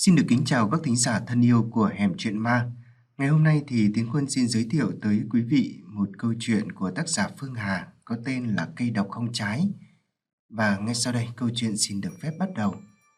Xin được kính chào các thính giả thân yêu của Hẻm Chuyện Ma. Ngày hôm nay thì Tiến Quân xin giới thiệu tới quý vị một câu chuyện của tác giả Phương Hà có tên là Cây độc không trái. Và ngay sau đây câu chuyện xin được phép bắt đầu.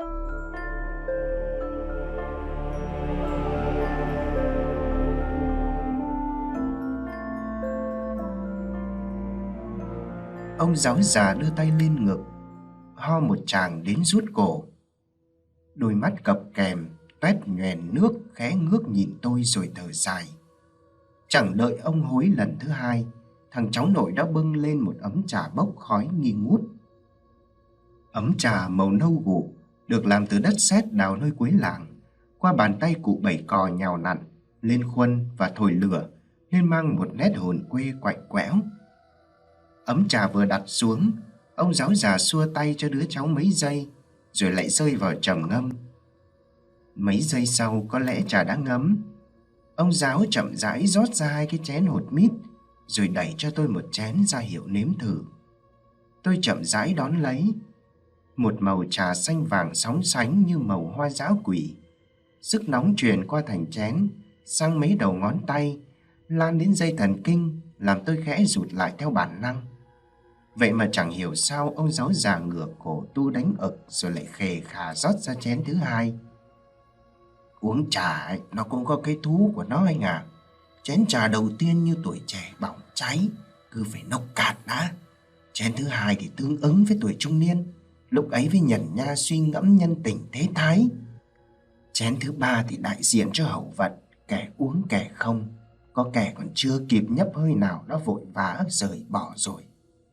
Ông giáo già đưa tay lên ngực, ho một tràng đến rút cổ. Đôi mắt cập kèm, toét nhoèn nước khẽ ngước nhìn tôi rồi thở dài. Chẳng đợi ông hối lần thứ hai, thằng cháu nội đã bưng lên một ấm trà bốc khói nghi ngút. Ấm trà màu nâu gụ, được làm từ đất sét đào nơi cuối làng, qua bàn tay cụ bảy cò nhào nặn, lên khuôn và thổi lửa, nên mang một nét hồn quê quạnh quẽo. Ấm trà vừa đặt xuống, ông giáo già xua tay cho đứa cháu mấy giây, rồi lại rơi vào trầm ngâm. Mấy giây sau có lẽ trà đã ngấm. Ông giáo chậm rãi rót ra 2 cái chén hột mít, rồi đẩy cho tôi một chén ra hiệu nếm thử. Tôi chậm rãi đón lấy. Một màu trà xanh vàng sóng sánh như màu hoa dã quỷ. Sức nóng truyền qua thành chén, sang mấy đầu ngón tay, lan đến dây thần kinh, làm tôi khẽ rụt lại theo bản năng. Vậy mà chẳng hiểu sao ông giáo già ngửa cổ tu đánh ực, rồi lại khề khà rót ra chén thứ hai. Uống trà ấy, nó cũng có cái thú của nó anh à. Chén trà đầu tiên như tuổi trẻ bỏng cháy, cứ phải nốc cạn đã. Chén thứ hai thì tương ứng với tuổi trung niên, lúc ấy với nhẩn nha suy ngẫm nhân tình thế thái. Chén thứ ba thì đại diện cho hậu vận, kẻ uống kẻ không. Có kẻ còn chưa kịp nhấp hơi nào đã vội vã rời bỏ rồi.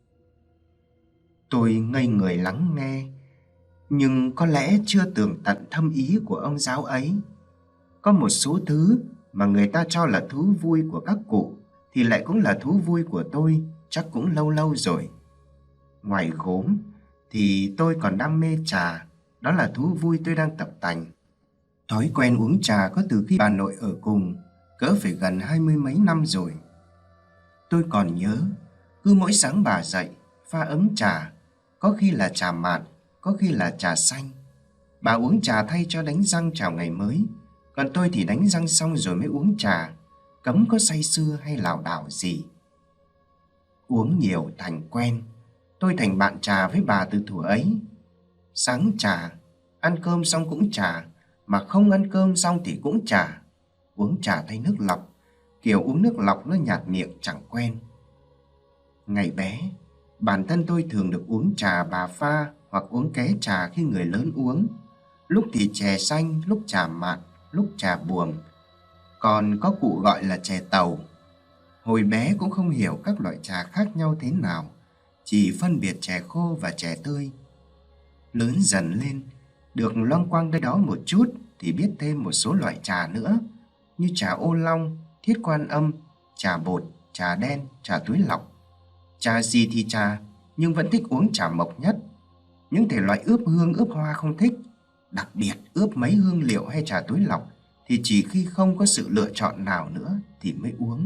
Tôi ngây người lắng nghe, nhưng có lẽ chưa tường tận thâm ý của ông giáo ấy. Có một số thứ mà người ta cho là thú vui của các cụ thì lại cũng là thú vui của tôi, chắc cũng lâu lâu rồi. Ngoài gốm thì tôi còn đam mê trà, đó là thú vui tôi đang tập tành. Thói quen uống trà có từ khi bà nội ở cùng, cỡ phải gần 20 mấy năm rồi. Tôi còn nhớ, cứ mỗi sáng bà dậy, pha ấm trà, có khi là trà mạn, có khi là trà xanh. Bà uống trà thay cho đánh răng chào ngày mới, còn tôi thì đánh răng xong rồi mới uống trà, cấm có say sưa hay lảo đảo gì. Uống nhiều thành quen, tôi thành bạn trà với bà từ thuở ấy. Sáng trà, ăn cơm xong cũng trà, mà không ăn cơm xong thì cũng trà. Uống trà thay nước lọc, kiểu uống nước lọc nó nhạt miệng chẳng quen. Ngày bé, bản thân tôi thường được uống trà bà pha hoặc uống ké trà khi người lớn uống. Lúc thì chè xanh, lúc trà mạn, lúc trà buồm, còn có cụ gọi là chè tàu. Hồi bé cũng không hiểu các loại trà khác nhau thế nào, chỉ phân biệt chè khô và chè tươi. Lớn dần lên, được loanh quanh đây đó một chút thì biết thêm một số loại trà nữa, như trà ô long, thiết quan âm, trà bột, trà đen, trà túi lọc. Trà gì thì trà, nhưng vẫn thích uống trà mộc nhất. Những thể loại ướp hương ướp hoa không thích, đặc biệt ướp mấy hương liệu hay trà túi lọc thì chỉ khi không có sự lựa chọn nào nữa thì mới uống.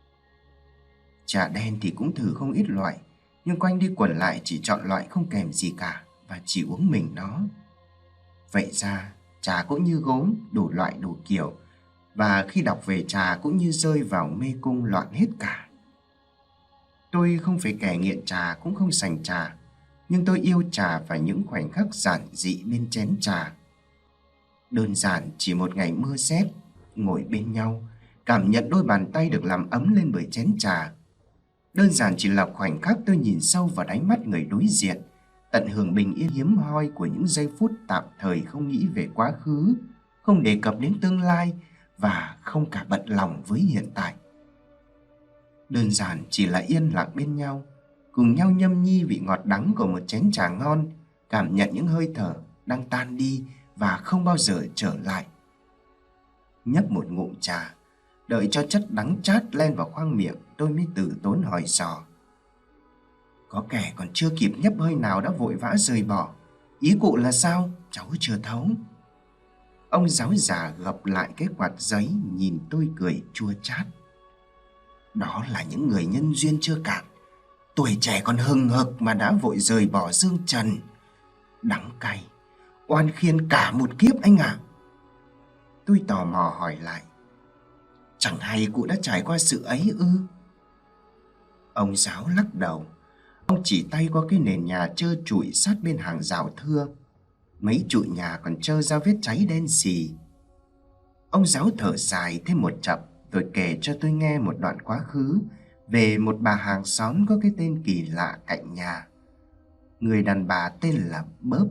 Trà đen thì cũng thử không ít loại, nhưng quanh đi quẩn lại chỉ chọn loại không kèm gì cả và chỉ uống mình nó. Vậy ra trà cũng như gốm, đủ loại đủ kiểu, và khi đọc về trà cũng như rơi vào mê cung loạn hết cả. Tôi không phải kẻ nghiện trà cũng không sành trà, nhưng tôi yêu trà và những khoảnh khắc giản dị bên chén trà. Đơn giản chỉ một ngày mưa rét, ngồi bên nhau, cảm nhận đôi bàn tay được làm ấm lên bởi chén trà. Đơn giản chỉ là khoảnh khắc tôi nhìn sâu vào đáy mắt người đối diện, tận hưởng bình yên hiếm hoi của những giây phút tạm thời, không nghĩ về quá khứ, không đề cập đến tương lai và không cả bận lòng với hiện tại. Đơn giản chỉ là yên lặng bên nhau, cùng nhau nhâm nhi vị ngọt đắng của một chén trà ngon, cảm nhận những hơi thở đang tan đi và không bao giờ trở lại. Nhấp một ngụm trà, đợi cho chất đắng chát len vào khoang miệng, tôi mới từ tốn hỏi dò. Có kẻ còn chưa kịp nhấp hơi nào đã vội vã rời bỏ. Ý cụ là sao? Cháu chưa thấu. Ông giáo già gập lại cái quạt giấy, nhìn tôi cười chua chát. Đó là những người nhân duyên chưa cạn, tuổi trẻ còn hừng hực mà đã vội rời bỏ dương trần. Đắng cay, oan khiên cả một kiếp anh ạ. Tôi tò mò hỏi lại: Chẳng hay cụ đã trải qua sự ấy ư? Ông giáo lắc đầu. Ông chỉ tay qua cái nền nhà trơ trụi sát bên hàng rào thưa. Mấy trụ nhà còn trơ ra vết cháy đen xì. Ông giáo thở dài thêm một chập rồi kể cho tôi nghe một đoạn quá khứ về một bà hàng xóm có cái tên kỳ lạ cạnh nhà. Người đàn bà tên là Bớp.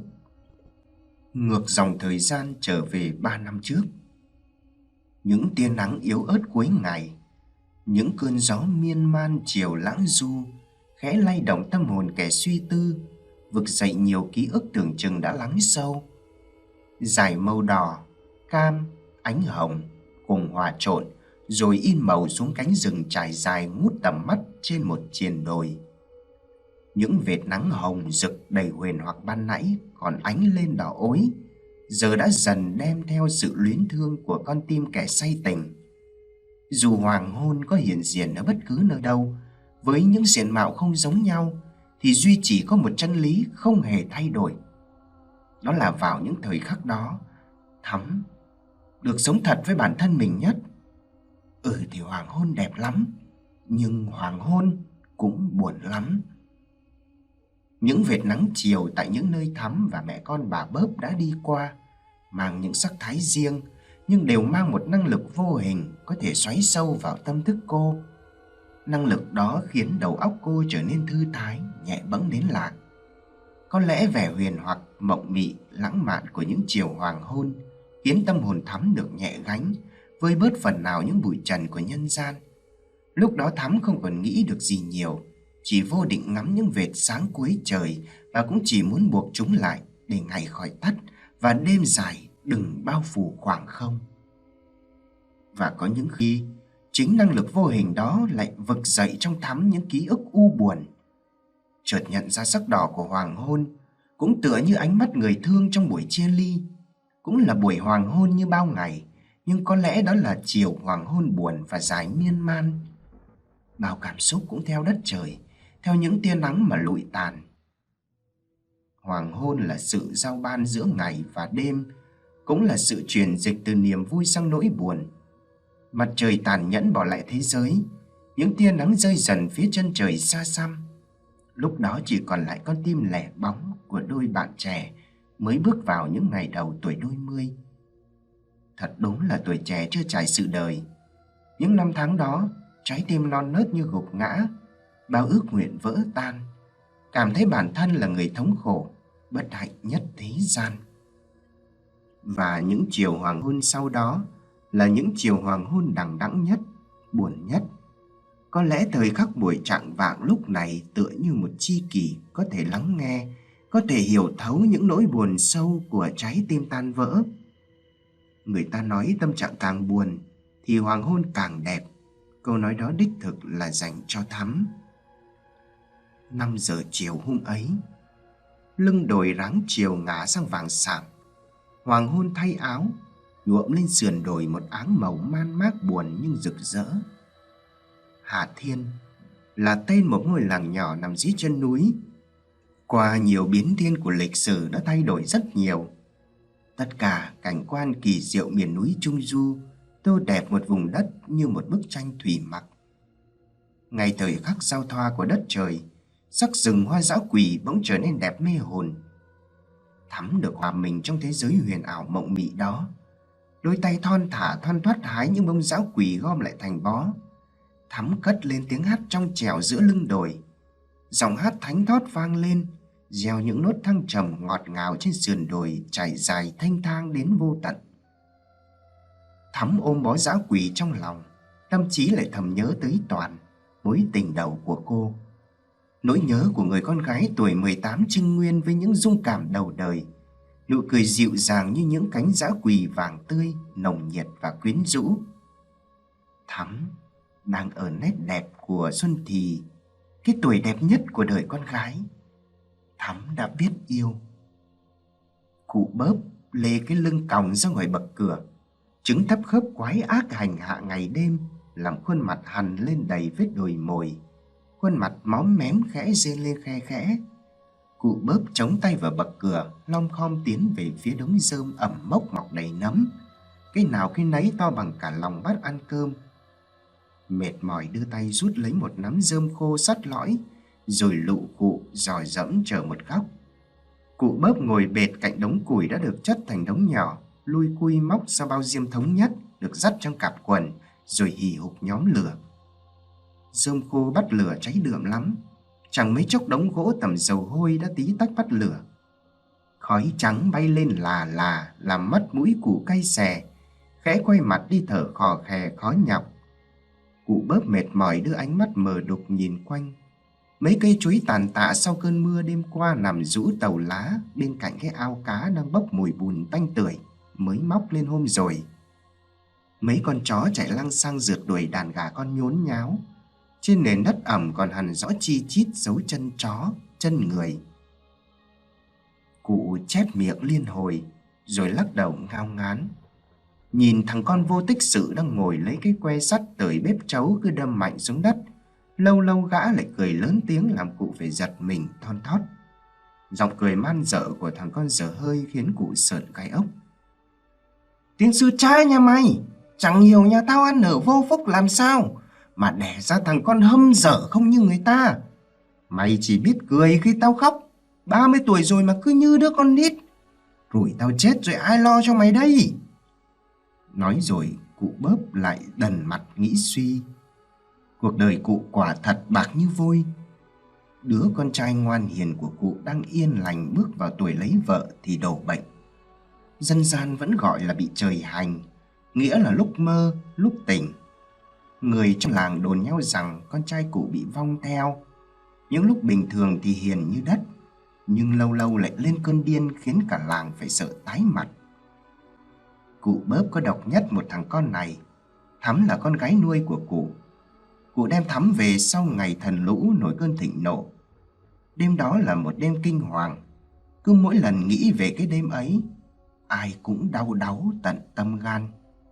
Ngược dòng thời gian trở về 3 năm trước. Những tia nắng yếu ớt cuối ngày, những cơn gió miên man chiều lãng du khẽ lay động tâm hồn kẻ suy tư, vực dậy nhiều ký ức tưởng chừng đã lắng sâu. Dải màu đỏ, cam, ánh hồng cùng hòa trộn rồi in màu xuống cánh rừng trải dài ngút tầm mắt trên một triền đồi. Những vệt nắng hồng rực đầy huyền hoặc ban nãy còn ánh lên đỏ ối, giờ đã dần đem theo sự luyến thương của con tim kẻ say tình. Dù hoàng hôn có hiện diện ở bất cứ nơi đâu, với những diện mạo không giống nhau, thì duy chỉ có một chân lý không hề thay đổi. Đó là vào những thời khắc đó, Thắm được sống thật với bản thân mình nhất. Thì hoàng hôn đẹp lắm, nhưng hoàng hôn cũng buồn lắm. Những vệt nắng chiều tại những nơi Thắm và mẹ con bà Bớp đã đi qua mang những sắc thái riêng, nhưng đều mang một năng lực vô hình có thể xoáy sâu vào tâm thức cô. Năng lực đó khiến đầu óc cô trở nên thư thái, nhẹ bẫng đến lạ. Có lẽ vẻ huyền hoặc, mộng mị, lãng mạn của những chiều hoàng hôn khiến tâm hồn Thắm được nhẹ gánh, vơi bớt phần nào những bụi trần của nhân gian. Lúc đó Thắm không còn nghĩ được gì nhiều, chỉ vô định ngắm những vệt sáng cuối trời và cũng chỉ muốn buộc chúng lại để ngày khỏi tắt và đêm dài đừng bao phủ khoảng không. Và có những khi chính năng lực vô hình đó lại vực dậy trong Thắm những ký ức u buồn. Chợt nhận ra sắc đỏ của hoàng hôn cũng tựa như ánh mắt người thương trong buổi chia ly, cũng là buổi hoàng hôn như bao ngày, nhưng có lẽ đó là chiều hoàng hôn buồn và dài miên man. Bao cảm xúc cũng theo đất trời, theo những tia nắng mà lụi tàn. Hoàng hôn là sự giao ban giữa ngày và đêm, cũng là sự chuyển dịch từ niềm vui sang nỗi buồn. Mặt trời tàn nhẫn bỏ lại thế giới, những tia nắng rơi dần phía chân trời xa xăm. Lúc đó chỉ còn lại con tim lẻ bóng của đôi bạn trẻ mới bước vào những ngày đầu tuổi đôi mươi. Thật đúng là tuổi trẻ chưa trải sự đời. Những năm tháng đó, trái tim non nớt như gục ngã, bao ước nguyện vỡ tan, cảm thấy bản thân là người thống khổ, bất hạnh nhất thế gian. Và những chiều hoàng hôn sau đó là những chiều hoàng hôn đằng đẵng nhất, buồn nhất. Có lẽ thời khắc buổi chạng vạng lúc này tựa như một tri kỷ có thể lắng nghe, có thể hiểu thấu những nỗi buồn sâu của trái tim tan vỡ. Người ta nói tâm trạng càng buồn thì hoàng hôn càng đẹp. Câu nói đó đích thực là dành cho Thắm. 5 giờ chiều hôm ấy, lưng đồi ráng chiều ngả sang vàng sạm. Hoàng hôn thay áo, nhuộm lên sườn đồi một áng màu man mác buồn nhưng rực rỡ. Hà Thiên là tên một ngôi làng nhỏ nằm dưới chân núi. Qua nhiều biến thiên của lịch sử đã thay đổi rất nhiều. Tất cả cảnh quan kỳ diệu miền núi Trung Du tô đẹp một vùng đất như một bức tranh thủy mặc. Ngày thời khắc giao thoa của đất trời, sắc rừng hoa dã quỳ bỗng trở nên đẹp mê hồn. Thắm được hòa mình trong thế giới huyền ảo mộng mị đó. Đôi tay thon thả thoăn thoắt hái những bông dã quỳ gom lại thành bó. Thắm cất lên tiếng hát trong trẻo giữa lưng đồi. Giọng hát thánh thót vang lên, gieo những nốt thăng trầm ngọt ngào trên sườn đồi trải dài thanh thang đến vô tận. Thắm ôm bó dã quỳ trong lòng, tâm trí lại thầm nhớ tới Toàn, mối tình đầu của cô. Nỗi nhớ của người con gái tuổi 18 trưng nguyên với những dung cảm đầu đời, nụ cười dịu dàng như những cánh dã quỳ vàng tươi, nồng nhiệt và quyến rũ. Thắm đang ở nét đẹp của xuân thì, cái tuổi đẹp nhất của đời con gái. Thắm đã biết yêu. Cụ Bớp lê cái lưng còng ra ngoài bậc cửa, chứng thấp khớp quái ác hành hạ ngày đêm, làm khuôn mặt hằn lên đầy vết đồi mồi. Khuôn mặt móm mém khẽ rên lên khe khẽ. Cụ Bớp chống tay vào bậc cửa, lom khom tiến về phía đống rơm ẩm mốc mọc đầy nấm. cái nào cái nấy to bằng cả lòng bát ăn cơm. Mệt mỏi đưa tay rút lấy một nắm rơm khô sắt lõi, rồi lụ cụ dò dẫm chờ một góc. Cụ Bớp ngồi bệt cạnh đống củi đã được chất thành đống nhỏ, lui cui móc ra bao diêm thống nhất được dắt trong cặp quần, rồi hì hục nhóm lửa. Rơm khô bắt lửa cháy đượm lắm, chẳng mấy chốc đống gỗ tẩm dầu hôi đã tí tách bắt lửa. Khói trắng bay lên là làm mất mũi cụ cay xè, khẽ quay mặt đi thở khò khè khó nhọc. Cụ Bớp mệt mỏi đưa ánh mắt mờ đục nhìn quanh. Mấy cây chuối tàn tạ sau cơn mưa đêm qua nằm rũ tàu lá bên cạnh cái ao cá đang bốc mùi bùn tanh tưởi mới móc lên hôm rồi. Mấy con chó chạy lăng xăng rượt đuổi đàn gà con nhốn nháo. Trên nền đất ẩm còn hằn rõ chi chít dấu chân chó, chân người. Cụ chép miệng liên hồi, rồi lắc đầu ngao ngán. Nhìn thằng con vô tích sự đang ngồi lấy cái que sắt tới bếp chấu cứ đâm mạnh xuống đất. Lâu lâu gã lại cười lớn tiếng làm cụ phải giật mình thon thót. Giọng cười man dợ của thằng con dở hơi khiến cụ sợn gai ốc. Tiếng sư cha nhà mày, chẳng hiểu nhà tao ăn ở vô phúc làm sao mà đẻ ra thằng con hâm dở không như người ta. Mày chỉ biết cười khi tao khóc, 30 tuổi rồi mà cứ như đứa con nít. Rủi tao chết rồi ai lo cho mày đây? Nói rồi cụ Bớp lại đần mặt nghĩ suy. Cuộc đời cụ quả thật bạc như vôi. Đứa con trai ngoan hiền của cụ đang yên lành bước vào tuổi lấy vợ thì đổ bệnh. Dân gian vẫn gọi là bị trời hành, nghĩa là lúc mơ, lúc tỉnh. Người trong làng đồn nhau rằng con trai cụ bị vong theo. Những lúc bình thường thì hiền như đất, nhưng lâu lâu lại lên cơn điên khiến cả làng phải sợ tái mặt. Cụ Bớp có độc nhất một thằng con này. Thắm là con gái nuôi của cụ. Cụ đem Thắm về sau ngày thần lũ nổi cơn thịnh nộ. Đêm đó là một đêm kinh hoàng. Cứ mỗi lần nghĩ về cái đêm ấy, ai cũng đau đáu tận tâm gan.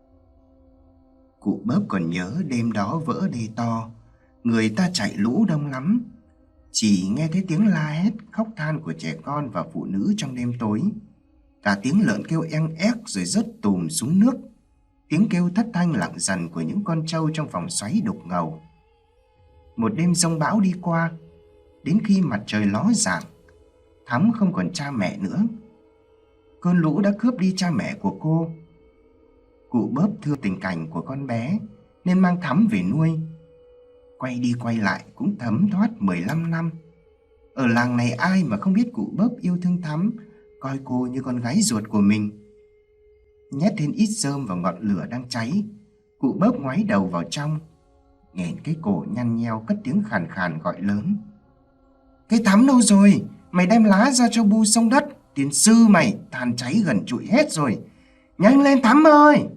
Cụ Bớp còn nhớ đêm đó vỡ đê to, người ta chạy lũ đông lắm. Chỉ nghe thấy tiếng la hét khóc than của trẻ con và phụ nữ trong đêm tối. Cả tiếng lợn kêu eng ép rồi rớt tùm xuống nước. Tiếng kêu thất thanh lặng dần của những con trâu trong vòng xoáy đục ngầu. Một đêm giông bão đi qua. Đến khi mặt trời ló dạng, Thắm không còn cha mẹ nữa. Cơn lũ đã cướp đi cha mẹ của cô. Cụ Bớp thương tình cảnh của con bé nên mang Thắm về nuôi. Quay đi quay lại cũng thấm thoát 15 năm. Ở làng này ai mà không biết cụ Bớp yêu thương Thắm, coi cô như con gái ruột của mình. Nhét thêm ít rơm vào ngọn lửa đang cháy, cụ Bớp ngoái đầu vào trong, nghẹn cái cổ nhăn nheo cất tiếng khàn khàn gọi lớn. Cái Thắm đâu rồi? Mày đem lá ra cho bu sông đất. Tiền sư mày than cháy gần trụi hết rồi. Nhanh lên Thắm ơi!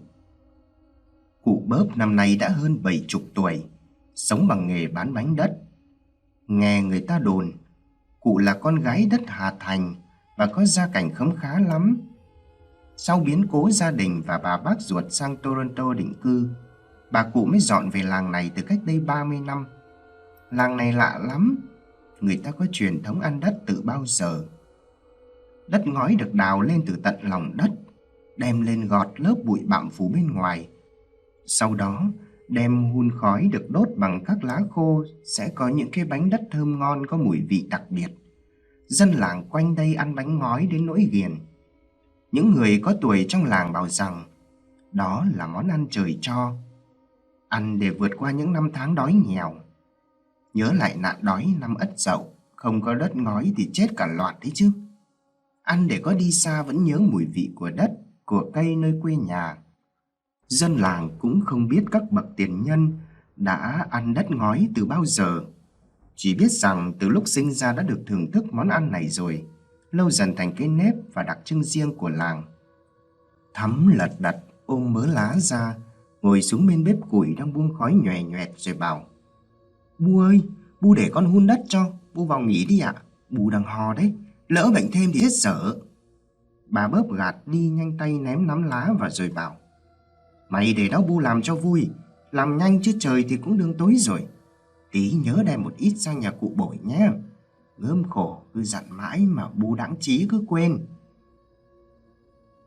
Cụ Bớp năm nay đã hơn 70 tuổi, sống bằng nghề bán bánh đất. Nghe người ta đồn, cụ là con gái đất Hà Thành và có gia cảnh khấm khá lắm. Sau biến cố gia đình và bà bác ruột sang Toronto định cư, bà cụ mới dọn về làng này từ cách đây 30 năm. Làng này lạ lắm, người ta có truyền thống ăn đất từ bao giờ. Đất ngói được đào lên từ tận lòng đất, đem lên gọt lớp bụi bặm phủ bên ngoài. Sau đó, đem hun khói được đốt bằng các lá khô sẽ có những cái bánh đất thơm ngon có mùi vị đặc biệt. Dân làng quanh đây ăn bánh ngói đến nỗi ghiền. Những người có tuổi trong làng bảo rằng đó là món ăn trời cho, ăn để vượt qua những năm tháng đói nghèo. Nhớ lại nạn đói năm Ất Dậu, không có đất ngói thì chết cả loạt đấy chứ. Ăn để có đi xa vẫn nhớ mùi vị của đất, của cây nơi quê nhà. Dân làng cũng không biết các bậc tiền nhân đã ăn đất ngói từ bao giờ. Chỉ biết rằng từ lúc sinh ra đã được thưởng thức món ăn này rồi, lâu dần thành cái nếp và đặc trưng riêng của làng. Thắm lật đật ôm mớ lá ra, ngồi xuống bên bếp củi đang buông khói nhòe nhoẹt rồi bảo: Bu ơi, Bu để con hun đất cho, Bu vào nghỉ đi ạ. Bu đang ho đấy, lỡ bệnh thêm thì hết dở. Bà Bớp gạt đi nhanh tay ném nắm lá vào rồi bảo: Mày để đó Bu làm cho vui, làm nhanh chứ trời thì cũng đương tối rồi. Tí nhớ đem một ít sang nhà cụ Bội nhé. Gớm khổ cứ dặn mãi mà Bu đãng trí cứ quên.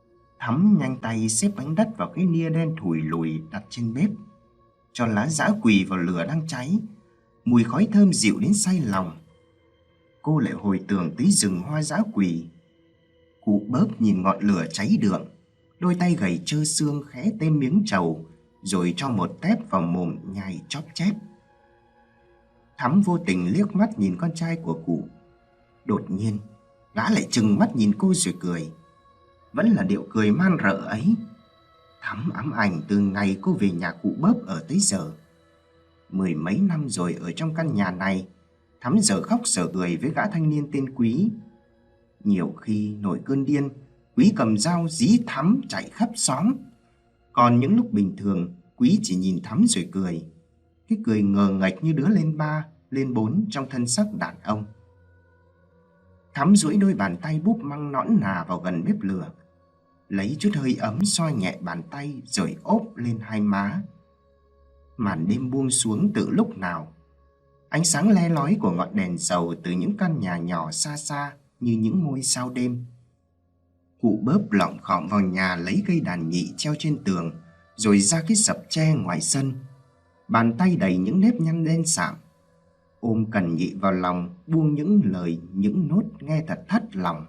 Thắm nhanh tay xếp bánh đất vào cái nia đen thùi lùi đặt trên bếp, cho lá dã quỳ vào lửa đang cháy. Mùi khói thơm dịu đến say lòng. Cô lại hồi tưởng tới rừng hoa dã quỳ. Cụ Bớp nhìn ngọn lửa cháy đượm, đôi tay gầy trơ xương khẽ tên miếng trầu, rồi cho một tép vào mồm nhai chóp chép. Thắm vô tình liếc mắt nhìn con trai của cụ. Đột nhiên, gã lại trừng mắt nhìn cô rồi cười. Vẫn là điệu cười man rợ ấy. Thắm ám ảnh từ ngày cô về nhà cụ Bớp ở tới giờ. 10 mấy năm rồi ở trong căn nhà này, Thắm giờ khóc giờ cười với gã thanh niên tên Quý. Nhiều khi nổi cơn điên, Quý cầm dao dí Thắm chạy khắp xóm. Còn những lúc bình thường, Quý chỉ nhìn Thắm rồi cười. Cái cười ngờ nghệch như đứa lên 3, lên 4 trong thân sắc đàn ông. Thắm duỗi đôi bàn tay búp măng nõn nà vào gần bếp lửa, lấy chút hơi ấm xoa nhẹ bàn tay rồi ốp lên hai má. Màn đêm buông xuống từ lúc nào. Ánh sáng le lói của ngọn đèn dầu từ những căn nhà nhỏ xa xa như những ngôi sao đêm. Cụ Bớp lọng khọng vào nhà lấy cây đàn nhị treo trên tường, rồi ra cái sập tre ngoài sân. Bàn tay đầy những nếp nhăn đen sạm. Ôm Cần Nhị vào lòng, buông những lời, những nốt nghe thật thắt lòng.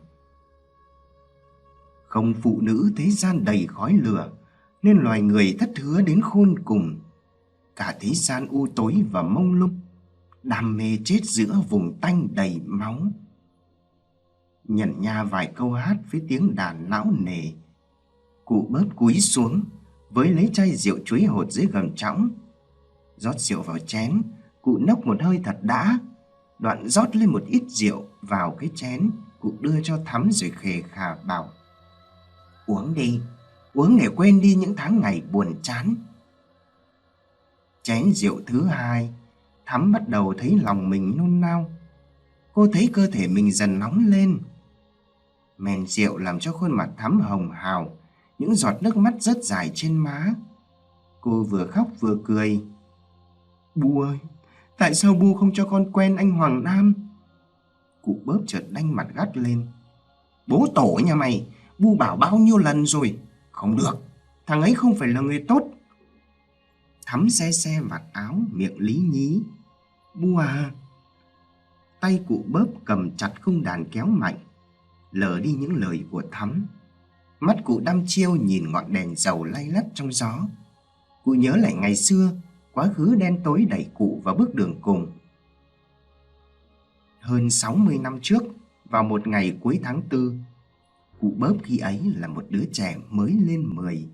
Không phụ nữ thế gian đầy khói lửa, nên loài người thất hứa đến khôn cùng. Cả thế gian u tối và mông lung, đam mê chết giữa vùng tanh đầy máu. Nhận nha vài câu hát với tiếng đàn não nề. Cụ Bớp cúi xuống, với lấy chai rượu chuối hột dưới gầm chõng. Rót rượu vào chén, cụ nốc một hơi thật đã. Đoạn rót lên một ít rượu vào cái chén, cụ đưa cho Thắm rồi khề khà bảo: "Uống đi, uống để quên đi những tháng ngày buồn chán." Chén rượu thứ hai, Thắm bắt đầu thấy lòng mình nôn nao. Cô thấy cơ thể mình dần nóng lên. Men rượu làm cho khuôn mặt Thắm hồng hào, những giọt nước mắt rớt dài trên má. Cô vừa khóc vừa cười. "Bu ơi, tại sao Bu không cho con quen anh Hoàng Nam?" Cụ Bớp chợt đanh mặt gắt lên. "Bố tổ nhà mày, Bu bảo bao nhiêu lần rồi. Không được, thằng ấy không phải là người tốt." Thắm se se vạt áo, miệng lý nhí. "Bu à." Tay cụ Bớp cầm chặt khung đàn kéo mạnh, lờ đi những lời của Thắm. Mắt cụ đăm chiêu nhìn ngọn đèn dầu lay lắt trong gió. Cụ nhớ lại ngày xưa, quá khứ đen tối đẩy cụ vào bước đường cùng. Hơn 60 năm trước, vào một ngày cuối tháng 4, cụ Bớp khi ấy là một đứa trẻ mới lên 10.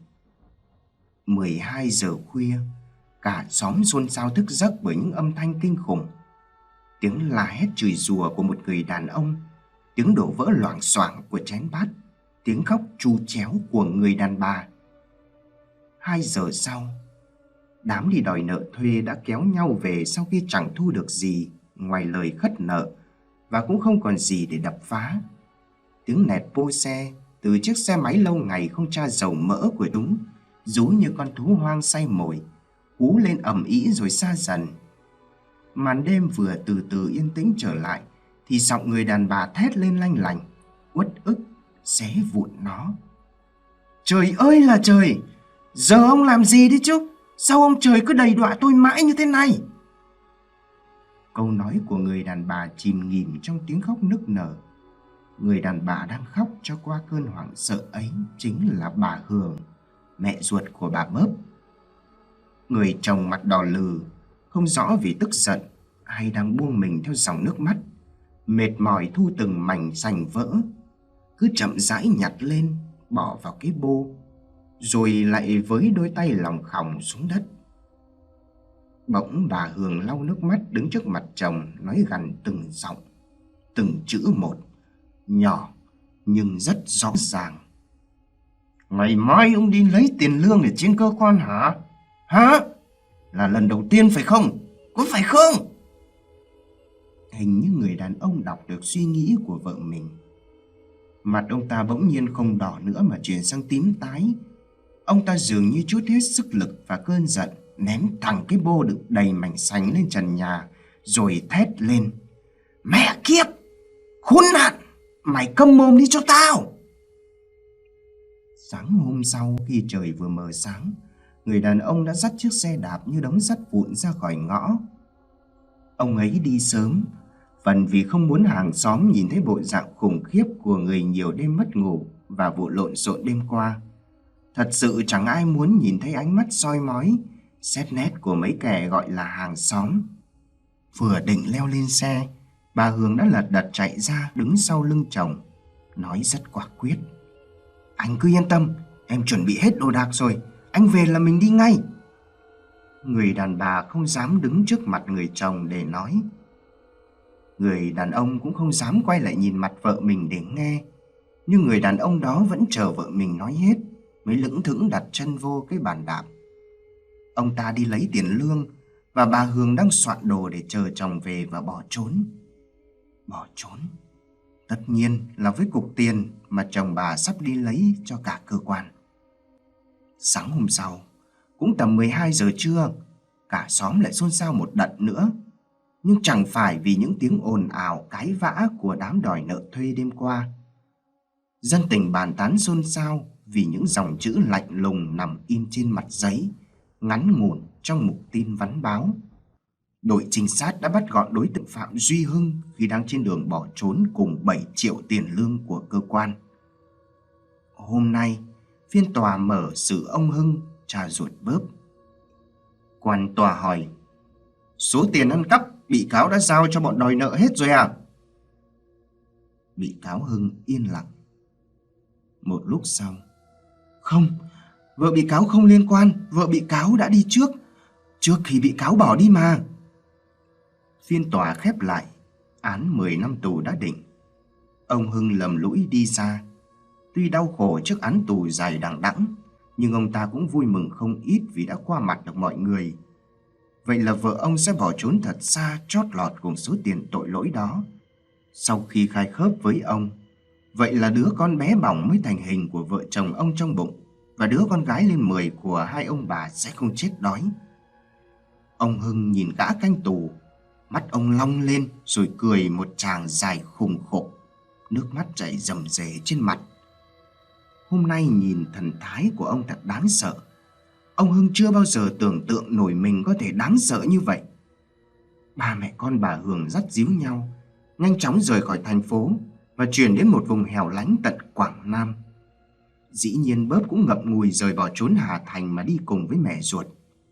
12 giờ khuya, cả xóm xôn xao thức giấc bởi những âm thanh kinh khủng. Tiếng la hét chửi rủa của một người đàn ông, tiếng đổ vỡ loảng xoảng của chén bát, tiếng khóc tru chéo của người đàn bà. 2 giờ sau, đám đi đòi nợ thuê đã kéo nhau về sau khi chẳng thu được gì ngoài lời khất nợ, và cũng không còn gì để đập phá. Tiếng nẹt pô xe từ chiếc xe máy lâu ngày không tra dầu mỡ của chúng rú như con thú hoang say mồi, hú lên ầm ĩ rồi xa dần. Màn đêm vừa từ từ yên tĩnh trở lại thì giọng người đàn bà thét lên lanh lành, uất ức xé vụn nó. "Trời ơi là trời! Giờ ông làm gì đi chứ? Sao ông trời cứ đầy đọa tôi mãi như thế này?" Câu nói của người đàn bà chìm nghỉm trong tiếng khóc nức nở. Người đàn bà đang khóc cho qua cơn hoảng sợ ấy chính là bà Hường, mẹ ruột của bà Bớp. Người chồng mặt đỏ lừ, không rõ vì tức giận hay đang buông mình theo dòng nước mắt, mệt mỏi thu từng mảnh sành vỡ, cứ chậm rãi nhặt lên bỏ vào cái bô, rồi lại với đôi tay lòng khòng xuống đất. Bỗng bà Hường lau nước mắt đứng trước mặt chồng, nói gằn từng giọng, từng chữ một, nhỏ nhưng rất rõ ràng: "Ngày mai ông đi lấy tiền lương ở trên cơ quan hả? Hả? Là lần đầu tiên phải không? Có phải không?" Hình như người đàn ông đọc được suy nghĩ của vợ mình. Mặt ông ta bỗng nhiên không đỏ nữa mà chuyển sang tím tái. Ông ta dường như trút hết sức lực và cơn giận, ném thẳng cái bô đựng đầy mảnh sành lên trần nhà, rồi thét lên: "Mẹ kiếp! Khốn nạn! Mày câm mồm đi cho tao!" Sáng hôm sau khi trời vừa mờ sáng, người đàn ông đã dắt chiếc xe đạp như đống sắt vụn ra khỏi ngõ. Ông ấy đi sớm, phần vì không muốn hàng xóm nhìn thấy bộ dạng khủng khiếp của người nhiều đêm mất ngủ và vụ lộn xộn đêm qua. Thật sự chẳng ai muốn nhìn thấy ánh mắt soi mói, xét nét của mấy kẻ gọi là hàng xóm. Vừa định leo lên xe, bà Hương đã lật đật chạy ra đứng sau lưng chồng, nói rất quả quyết: "Anh cứ yên tâm, em chuẩn bị hết đồ đạc rồi, anh về là mình đi ngay." Người đàn bà không dám đứng trước mặt người chồng để nói. Người đàn ông cũng không dám quay lại nhìn mặt vợ mình để nghe. Nhưng người đàn ông đó vẫn chờ vợ mình nói hết mới lững thững đặt chân vô cái bàn đạp. Ông ta đi lấy tiền lương và bà Hương đang soạn đồ để chờ chồng về và bỏ trốn. Bỏ trốn? Tất nhiên là với cục tiền mà chồng bà sắp đi lấy cho cả cơ quan. Sáng hôm sau, cũng tầm 12 giờ trưa, cả xóm lại xôn xao một đợt nữa. Nhưng chẳng phải vì những tiếng ồn ào cãi vã của đám đòi nợ thuê đêm qua. Dân tình bàn tán xôn xao vì những dòng chữ lạnh lùng nằm in trên mặt giấy, ngắn ngủn trong mục tin vắn báo. Đội trinh sát đã bắt gọn đối tượng Phạm Duy Hưng khi đang trên đường bỏ trốn cùng 7 triệu tiền lương của cơ quan. Hôm nay, phiên tòa mở xử ông Hưng, cha ruột Bớp. Quan tòa hỏi: "Số tiền ăn cắp bị cáo đã giao cho bọn đòi nợ hết rồi à?" Bị cáo Hưng yên lặng. Một lúc sau: "Không, vợ bị cáo không liên quan, vợ bị cáo đã đi trước khi bị cáo bỏ đi mà." Phiên tòa khép lại, án 10 năm tù đã định. Ông Hưng lầm lũi đi ra. Tuy đau khổ trước án tù dài đằng đẵng, nhưng ông ta cũng vui mừng không ít vì đã qua mặt được mọi người. Vậy là vợ ông sẽ bỏ trốn thật xa, trót lọt cùng số tiền tội lỗi đó. Sau khi khai khớp với ông, vậy là đứa con bé bỏng mới thành hình của vợ chồng ông trong bụng, và đứa con gái lên 10 của hai ông bà sẽ không chết đói. Ông Hưng nhìn gã canh tù, mắt ông long lên rồi cười một tràng dài khùng khục, nước mắt chảy rầm rề trên mặt. Hôm nay nhìn thần thái của ông thật đáng sợ. Ông Hưng chưa bao giờ tưởng tượng nổi mình có thể đáng sợ như vậy. Ba mẹ con bà Hường dắt díu nhau, nhanh chóng rời khỏi thành phố và chuyển đến một vùng hẻo lánh tận Quảng Nam. Dĩ nhiên Bớp cũng ngậm ngùi rời bỏ trốn Hà Thành mà đi cùng với mẹ ruột.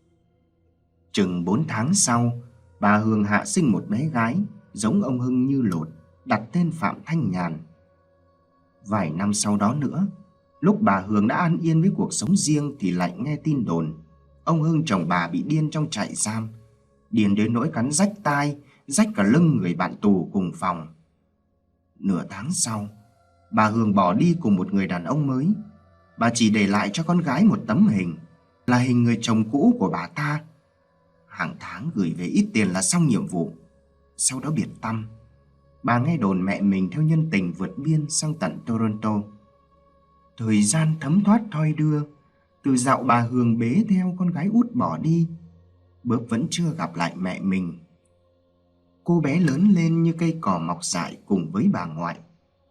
Chừng 4 tháng sau, bà Hường hạ sinh một bé gái giống ông Hưng như lột, đặt tên Phạm Thanh Nhàn. Vài năm sau đó nữa, lúc bà Hường đã an yên với cuộc sống riêng thì lại nghe tin đồn ông Hưng chồng bà bị điên trong trại giam, điên đến nỗi cắn rách tai, rách cả lưng người bạn tù cùng phòng. Nửa tháng sau, bà Hường bỏ đi cùng một người đàn ông mới. Bà chỉ để lại cho con gái một tấm hình, là hình người chồng cũ của bà ta. Hàng tháng gửi về ít tiền là xong nhiệm vụ. Sau đó biệt tăm. Bà nghe đồn mẹ mình theo nhân tình vượt biên sang tận Toronto. Thời gian thấm thoát thoi đưa, từ dạo bà Hường bế theo con gái út bỏ đi, Bớp vẫn chưa gặp lại mẹ mình. Cô bé lớn lên như cây cỏ mọc dại cùng với bà ngoại.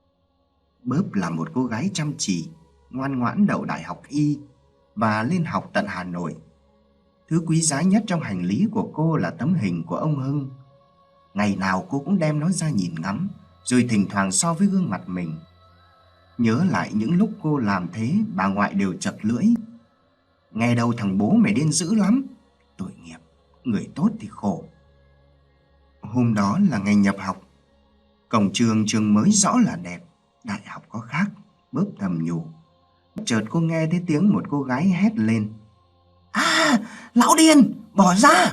Bớp là một cô gái chăm chỉ, ngoan ngoãn đậu đại học y và lên học tận Hà Nội. Thứ quý giá nhất trong hành lý của cô là tấm hình của ông Hưng. Ngày nào cô cũng đem nó ra nhìn ngắm, rồi thỉnh thoảng so với gương mặt mình. Nhớ lại những lúc cô làm thế, bà ngoại đều chật lưỡi: "Nghe đâu thằng bố mày điên dữ lắm, tội nghiệp, người tốt thì khổ." Hôm đó là ngày nhập học. Cổng trường mới rõ là đẹp, đại học có khác, Bớp thầm nhủ. Chợt cô nghe thấy tiếng một cô gái hét lên: "À, lão điên, bỏ ra!"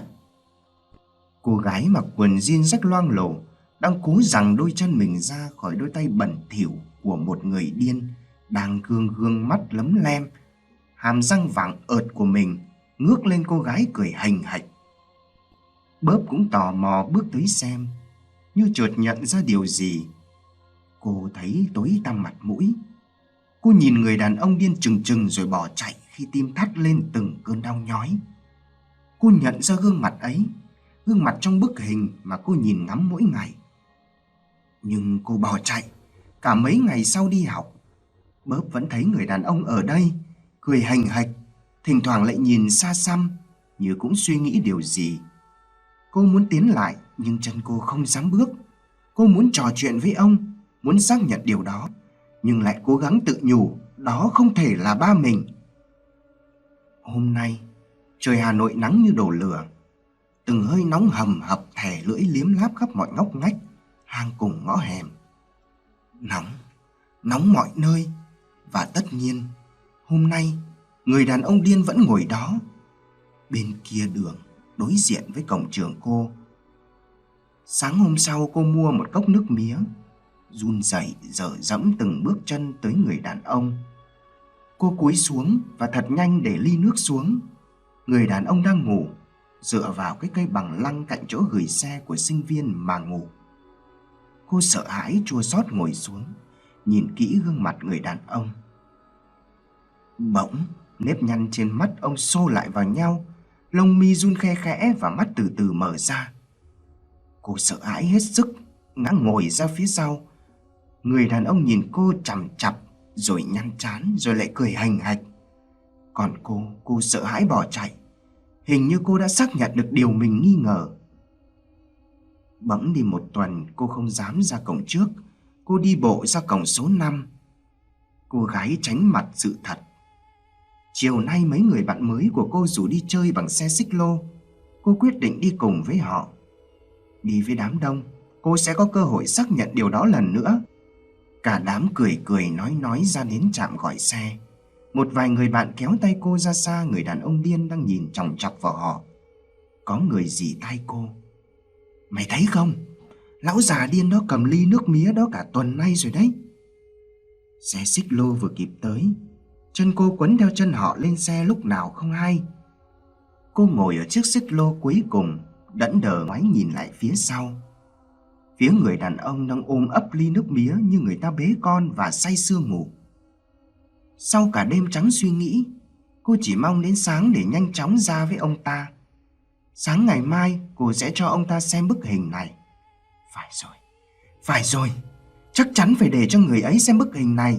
Cô gái mặc quần jean rách loang lổ đang cố giằng đôi chân mình ra khỏi đôi tay bẩn thỉu của một người điên đang gương mắt lấm lem, hàm răng vàng ợt của mình ngước lên cô gái cười hành hạch. Bớp cũng tò mò bước tới xem, như chợt nhận ra điều gì. Cô thấy tối tăm mặt mũi. Cô nhìn người đàn ông điên trừng trừng rồi bỏ chạy khi tim thắt lên từng cơn đau nhói. Cô nhận ra gương mặt ấy, gương mặt trong bức hình mà cô nhìn ngắm mỗi ngày. Nhưng cô bỏ chạy cả mấy ngày sau đi học. Bớp vẫn thấy người đàn ông ở đây, cười hành hạch, thỉnh thoảng lại nhìn xa xăm, như cũng suy nghĩ điều gì. Cô muốn tiến lại, nhưng chân cô không dám bước. Cô muốn trò chuyện với ông, muốn xác nhận điều đó, nhưng lại cố gắng tự nhủ đó không thể là ba mình. Hôm nay, trời Hà Nội nắng như đổ lửa. Từng hơi nóng hầm hập thè lưỡi liếm láp khắp mọi ngóc ngách, hang cùng ngõ hẻm. Nóng, nóng mọi nơi. Và tất nhiên, hôm nay, người đàn ông điên vẫn ngồi đó, bên kia đường, đối diện với cổng trường cô. Sáng hôm sau cô mua một cốc nước mía, run rẩy dở dẫm từng bước chân tới người đàn ông. Cô cúi xuống và thật nhanh để ly nước xuống. Người đàn ông đang ngủ, dựa vào cái cây bằng lăng cạnh chỗ gửi xe của sinh viên mà ngủ. Cô sợ hãi chua xót ngồi xuống, nhìn kỹ gương mặt người đàn ông. Bỗng, nếp nhăn trên mắt ông xô lại vào nhau, lông mi run khe khẽ và mắt từ từ mở ra. Cô sợ hãi hết sức, ngã ngồi ra phía sau. Người đàn ông nhìn cô chằm chằm, rồi nhăn trán, rồi lại cười hành hạch. Còn cô sợ hãi bỏ chạy. Hình như cô đã xác nhận được điều mình nghi ngờ. Bẵng đi một tuần cô không dám ra cổng trước. Cô đi bộ ra cổng số 5. Cô gái tránh mặt sự thật. Chiều nay mấy người bạn mới của cô rủ đi chơi bằng xe xích lô. Cô quyết định đi cùng với họ. Đi với đám đông, cô sẽ có cơ hội xác nhận điều đó lần nữa. Cả đám cười cười nói ra đến trạm gọi xe. Một vài người bạn kéo tay cô ra xa người đàn ông điên đang nhìn chòng chọc vào họ. Có người rỉ tai cô. Mày thấy không? Lão già điên đó cầm ly nước mía đó cả tuần nay rồi đấy. Xe xích lô vừa kịp tới, chân cô quấn theo chân họ lên xe lúc nào không hay. Cô ngồi ở chiếc xích lô cuối cùng, đẫn đờ ngoái nhìn lại phía sau. Phía người đàn ông đang ôm ấp ly nước mía như người ta bế con và say sưa ngủ. Sau cả đêm trắng suy nghĩ, cô chỉ mong đến sáng để nhanh chóng ra với ông ta. Sáng ngày mai cô sẽ cho ông ta xem bức hình này. Phải rồi, chắc chắn phải để cho người ấy xem bức hình này.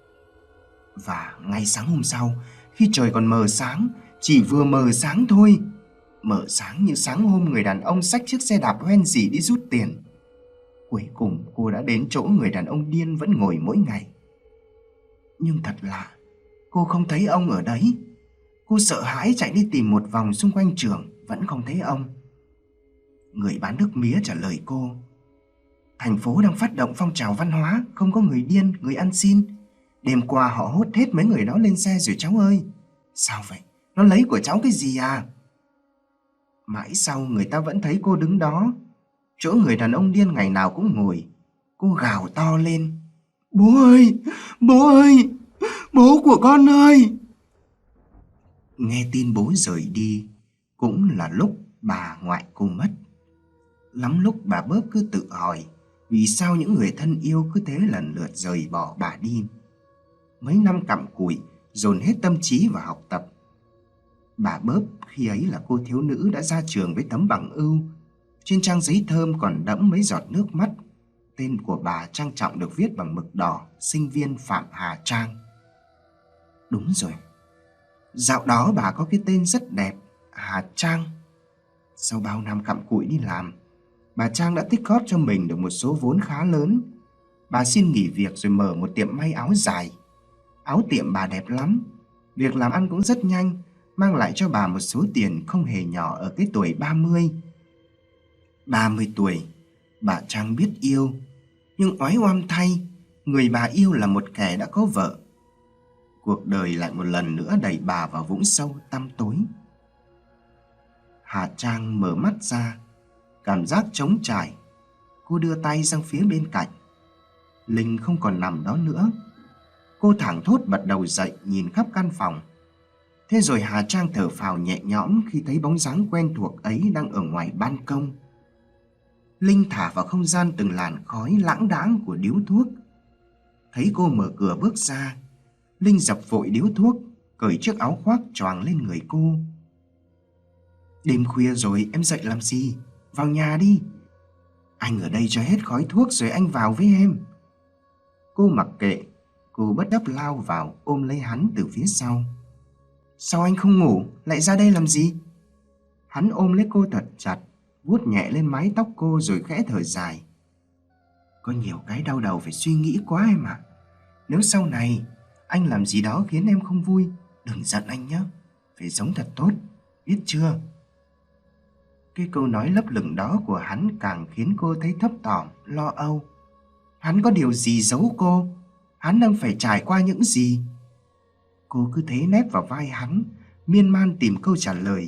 Và ngay sáng hôm sau, khi trời còn mờ sáng, chỉ vừa mờ sáng thôi, mờ sáng như sáng hôm người đàn ông xách chiếc xe đạp hoen dỉ đi rút tiền. Cuối cùng cô đã đến chỗ người đàn ông điên vẫn ngồi mỗi ngày. Nhưng thật lạ, cô không thấy ông ở đấy. Cô sợ hãi chạy đi tìm một vòng xung quanh trường, vẫn không thấy ông. Người bán nước mía trả lời cô. Thành phố đang phát động phong trào văn hóa, không có người điên, người ăn xin. Đêm qua họ hốt hết mấy người đó lên xe rồi cháu ơi. Sao vậy? Nó lấy của cháu cái gì à? Mãi sau người ta vẫn thấy cô đứng đó, chỗ người đàn ông điên ngày nào cũng ngồi. Cô gào to lên. Bố ơi! Bố ơi! Bố của con ơi! Nghe tin bố rời đi cũng là lúc bà ngoại cô mất. Lắm lúc bà Bớp cứ tự hỏi vì sao những người thân yêu cứ thế lần lượt rời bỏ bà đi. Mấy năm cặm cụi dồn hết tâm trí vào học tập. Bà Bớp khi ấy là cô thiếu nữ đã ra trường với tấm bằng ưu. Trên trang giấy thơm còn đẫm mấy giọt nước mắt. Tên của bà trang trọng được viết bằng mực đỏ, sinh viên Phạm Hà Trang. Đúng rồi, dạo đó bà có cái tên rất đẹp, Hà Trang. Sau bao năm cặm cụi đi làm, bà Trang đã tích góp cho mình được một số vốn khá lớn. Bà xin nghỉ việc rồi mở một tiệm may áo dài. Áo tiệm bà đẹp lắm, việc làm ăn cũng rất nhanh, mang lại cho bà một số tiền không hề nhỏ ở cái tuổi 30. 30 tuổi, bà Trang biết yêu, nhưng oái oăm thay, người bà yêu là một kẻ đã có vợ. Cuộc đời lại một lần nữa đẩy bà vào vũng sâu tăm tối. Hà Trang mở mắt ra, cảm giác trống trải. Cô đưa tay sang phía bên cạnh. Linh không còn nằm đó nữa. Cô thảng thốt bật đầu dậy nhìn khắp căn phòng. Thế rồi Hà Trang thở phào nhẹ nhõm khi thấy bóng dáng quen thuộc ấy đang ở ngoài ban công. Linh thả vào không gian từng làn khói lãng đãng của điếu thuốc. Thấy cô mở cửa bước ra, Linh dập vội điếu thuốc, cởi chiếc áo khoác choàng lên người cô. Đêm khuya rồi em dậy làm gì? Vào nhà đi. Anh ở đây cho hết khói thuốc rồi anh vào với em. Cô mặc kệ, Cô bất đắc lao vào ôm lấy hắn từ phía sau. Sao anh không ngủ, lại ra đây làm gì? Hắn ôm lấy cô thật chặt, vuốt nhẹ lên mái tóc cô rồi khẽ thở dài. Có nhiều cái đau đầu phải suy nghĩ quá em ạ. Nếu sau này anh làm gì đó khiến em không vui, đừng giận anh nhé. Phải sống thật tốt, biết chưa? Cái câu nói lấp lửng đó của hắn càng khiến cô thấy thấp thỏm, lo âu. Hắn có điều gì giấu cô? Hắn đang phải trải qua những gì? Cô cứ thế nép vào vai hắn, miên man tìm câu trả lời.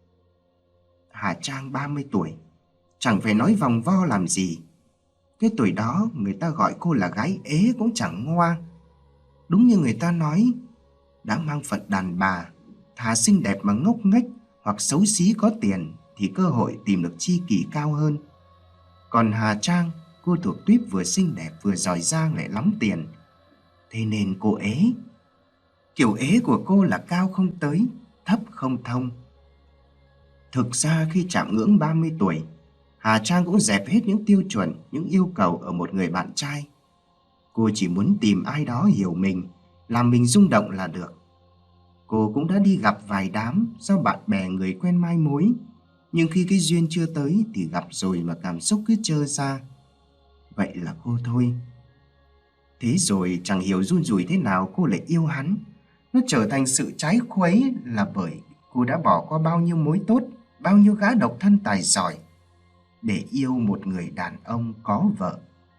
Hà Trang 30 tuổi, chẳng phải nói vòng vo làm gì. Cái tuổi đó người ta gọi cô là gái ế cũng chẳng ngoa. Đúng như người ta nói, đã mang phận đàn bà, thà xinh đẹp mà ngốc nghếch hoặc xấu xí có tiền thì cơ hội tìm được tri kỷ cao hơn. Còn Hà Trang, cô thuộc tuýp vừa xinh đẹp vừa giỏi giang lại lắm tiền. Thế nên cô ế. Kiểu ế của cô là cao không tới, thấp không thông. Thực ra khi chạm ngưỡng 30 tuổi, Hà Trang cũng dẹp hết những tiêu chuẩn, những yêu cầu ở một người bạn trai. Cô chỉ muốn tìm ai đó hiểu mình, làm mình rung động là được. Cô cũng đã đi gặp vài đám do bạn bè người quen mai mối, nhưng khi cái duyên chưa tới thì gặp rồi mà cảm xúc cứ trơ ra. Vậy là cô thôi. Thế rồi chẳng hiểu run rủi thế nào cô lại yêu hắn. Nó trở thành sự trái khuấy là bởi cô đã bỏ qua bao nhiêu mối tốt, bao nhiêu gã độc thân tài giỏi để yêu một người đàn ông có vợ.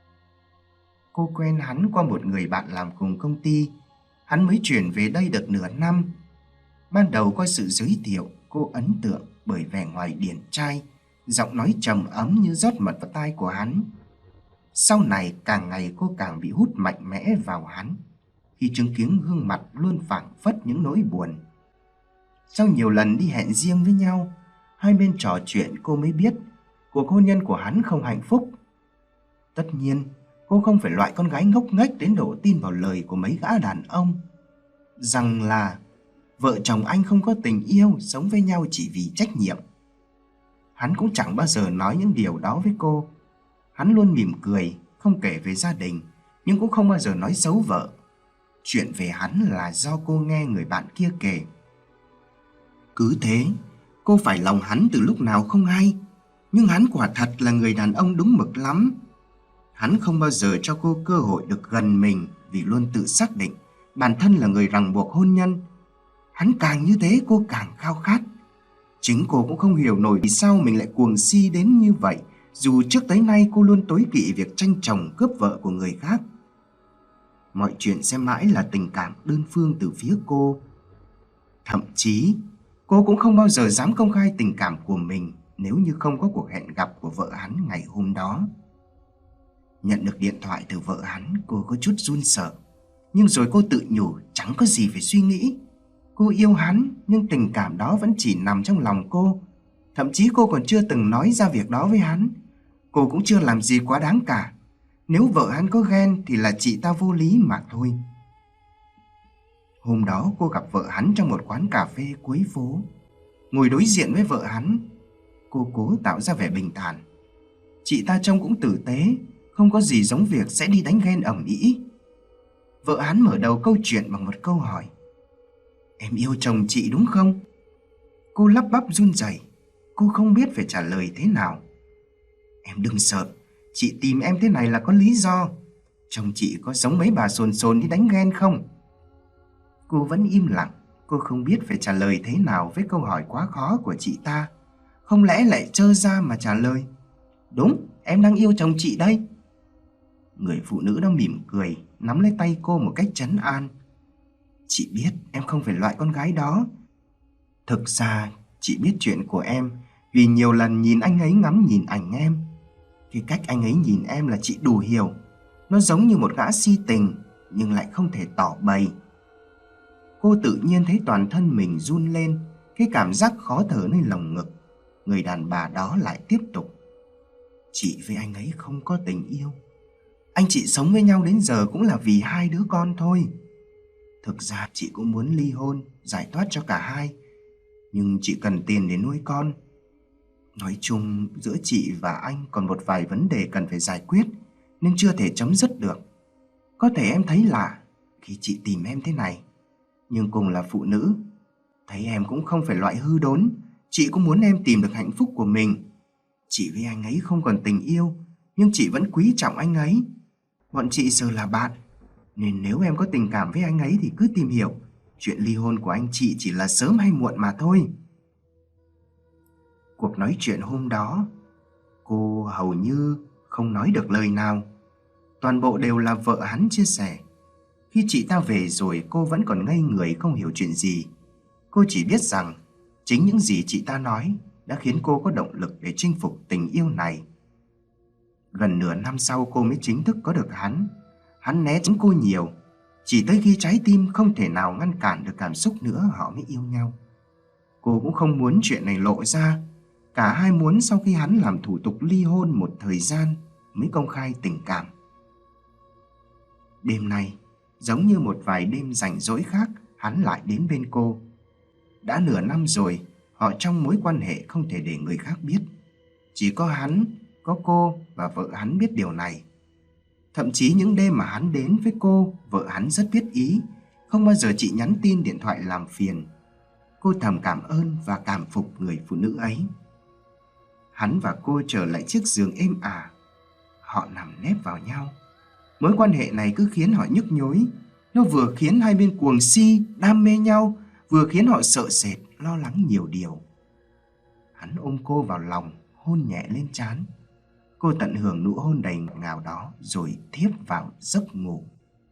Cô quen hắn qua một người bạn làm cùng công ty. Hắn mới chuyển về đây được nửa năm. Ban đầu qua sự giới thiệu, cô ấn tượng bởi vẻ ngoài điển trai, giọng nói trầm ấm như rót mật vào tai của hắn. Sau này càng ngày cô càng bị hút mạnh mẽ vào hắn, khi chứng kiến gương mặt luôn phảng phất những nỗi buồn. Sau nhiều lần đi hẹn riêng với nhau, hai bên trò chuyện cô mới biết cuộc hôn nhân của hắn không hạnh phúc. Tất nhiên, cô không phải loại con gái ngốc nghếch đến độ tin vào lời của mấy gã đàn ông rằng là vợ chồng anh không có tình yêu, sống với nhau chỉ vì trách nhiệm. Hắn cũng chẳng bao giờ nói những điều đó với cô. Hắn luôn mỉm cười, không kể về gia đình, nhưng cũng không bao giờ nói xấu vợ. Chuyện về hắn là do cô nghe người bạn kia kể. Cứ thế, cô phải lòng hắn từ lúc nào không hay. Nhưng hắn quả thật là người đàn ông đúng mực lắm. Hắn không bao giờ cho cô cơ hội được gần mình vì luôn tự xác định bản thân là người ràng buộc hôn nhân. Hắn càng như thế cô càng khao khát. Chính cô cũng không hiểu nổi vì sao mình lại cuồng si đến như vậy, dù trước tới nay cô luôn tối kỵ việc tranh chồng cướp vợ của người khác. Mọi chuyện sẽ mãi là tình cảm đơn phương từ phía cô. Thậm chí, cô cũng không bao giờ dám công khai tình cảm của mình nếu như không có cuộc hẹn gặp của vợ hắn ngày hôm đó. Nhận được điện thoại từ vợ hắn, cô có chút run sợ. Nhưng rồi cô tự nhủ chẳng có gì phải suy nghĩ. Cô yêu hắn, nhưng tình cảm đó vẫn chỉ nằm trong lòng cô. Thậm chí cô còn chưa từng nói ra việc đó với hắn. Cô cũng chưa làm gì quá đáng cả. Nếu vợ hắn có ghen thì là chị ta vô lý mà thôi. Hôm đó cô gặp vợ hắn trong một quán cà phê cuối phố. Ngồi đối diện với vợ hắn, cô cố tạo ra vẻ bình thản. Chị ta trông cũng tử tế, không có gì giống việc sẽ đi đánh ghen ầm ĩ. Vợ hắn mở đầu câu chuyện bằng một câu hỏi. Em yêu chồng chị đúng không? Cô lắp bắp run rẩy. Cô không biết phải trả lời thế nào. Em đừng sợ, chị tìm em thế này là có lý do. Chồng chị có giống mấy bà sồn sồn đi đánh ghen không? Cô vẫn im lặng. Cô không biết phải trả lời thế nào với câu hỏi quá khó của chị ta. Không lẽ lại trơ ra mà trả lời. Đúng, em đang yêu chồng chị đây. Người phụ nữ đã mỉm cười, nắm lấy tay cô một cách trấn an. Chị biết em không phải loại con gái đó. Thực ra chị biết chuyện của em vì nhiều lần nhìn anh ấy ngắm nhìn ảnh em. Cái cách anh ấy nhìn em là chị đủ hiểu. Nó giống như một gã si tình nhưng lại không thể tỏ bày. Cô tự nhiên thấy toàn thân mình run lên, cái cảm giác khó thở nơi lồng ngực. Người đàn bà đó lại tiếp tục. Chị với anh ấy không có tình yêu. Anh chị sống với nhau đến giờ cũng là vì hai đứa con thôi. Thực ra chị cũng muốn ly hôn, giải thoát cho cả hai. Nhưng chị cần tiền để nuôi con. Nói chung giữa chị và anh còn một vài vấn đề cần phải giải quyết, nên chưa thể chấm dứt được. Có thể em thấy lạ, khi chị tìm em thế này. Nhưng cùng là phụ nữ, thấy em cũng không phải loại hư đốn, chị cũng muốn em tìm được hạnh phúc của mình. Chị với anh ấy không còn tình yêu, nhưng chị vẫn quý trọng anh ấy. Bọn chị giờ là bạn, nên nếu em có tình cảm với anh ấy thì cứ tìm hiểu. Chuyện ly hôn của anh chị chỉ là sớm hay muộn mà thôi. Cuộc nói chuyện hôm đó, cô hầu như không nói được lời nào. Toàn bộ đều là vợ hắn chia sẻ. Khi chị ta về rồi, cô vẫn còn ngây người không hiểu chuyện gì. Cô chỉ biết rằng chính những gì chị ta nói đã khiến cô có động lực để chinh phục tình yêu này. Gần nửa năm sau cô mới chính thức có được hắn. Hắn né tránh cô nhiều. Chỉ tới khi trái tim không thể nào ngăn cản được cảm xúc nữa họ mới yêu nhau. Cô cũng không muốn chuyện này lộ ra. Cả hai muốn sau khi hắn làm thủ tục ly hôn một thời gian mới công khai tình cảm. Đêm nay, giống như một vài đêm rảnh rỗi khác, hắn lại đến bên cô. Đã nửa năm rồi, họ trong mối quan hệ không thể để người khác biết. Chỉ có hắn, có cô và vợ hắn biết điều này. Thậm chí những đêm mà hắn đến với cô, vợ hắn rất biết ý, không bao giờ chị nhắn tin điện thoại làm phiền. Cô thầm cảm ơn và cảm phục người phụ nữ ấy. Hắn và cô trở lại chiếc giường êm ả. Họ nằm nép vào nhau. Mối quan hệ này cứ khiến họ nhức nhối. Nó vừa khiến hai bên cuồng si, đam mê nhau, vừa khiến họ sợ sệt, lo lắng nhiều điều. Hắn ôm cô vào lòng, hôn nhẹ lên trán. Cô tận hưởng nụ hôn đầy ngọt ngào đó rồi thiếp vào giấc ngủ.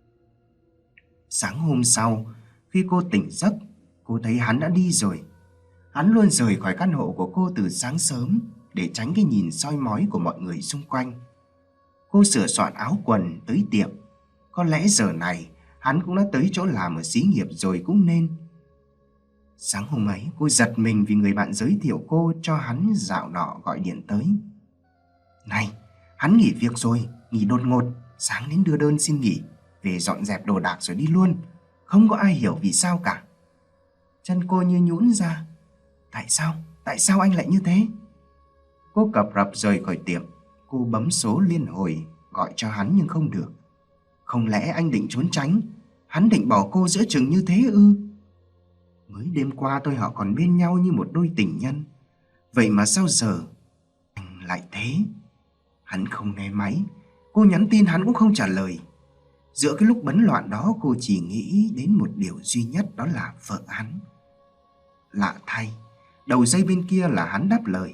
Sáng hôm sau, khi cô tỉnh giấc, cô thấy hắn đã đi rồi. Hắn luôn rời khỏi căn hộ của cô từ sáng sớm để tránh cái nhìn soi mói của mọi người xung quanh. Cô sửa soạn áo quần tới tiệm. Có lẽ giờ này hắn cũng đã tới chỗ làm ở xí nghiệp rồi cũng nên. Sáng hôm ấy cô giật mình vì người bạn giới thiệu cô cho hắn dạo nọ gọi điện tới. Này, hắn nghỉ việc rồi, nghỉ đột ngột, sáng đến đưa đơn xin nghỉ, về dọn dẹp đồ đạc rồi đi luôn. Không có ai hiểu vì sao cả. Chân cô như nhũn ra. Tại sao anh lại như thế? Cô cập rập rời khỏi tiệm. Cô bấm số liên hồi gọi cho hắn nhưng không được. Không lẽ anh định trốn tránh? Hắn định bỏ cô giữa chừng như thế ư? Mới đêm qua tôi họ còn bên nhau như một đôi tình nhân. Vậy mà sao giờ anh lại thế? Hắn không nghe máy. Cô nhắn tin hắn cũng không trả lời. Giữa cái lúc bấn loạn đó cô chỉ nghĩ đến một điều duy nhất, đó là vợ hắn. Lạ thay, đầu dây bên kia là hắn đáp lời.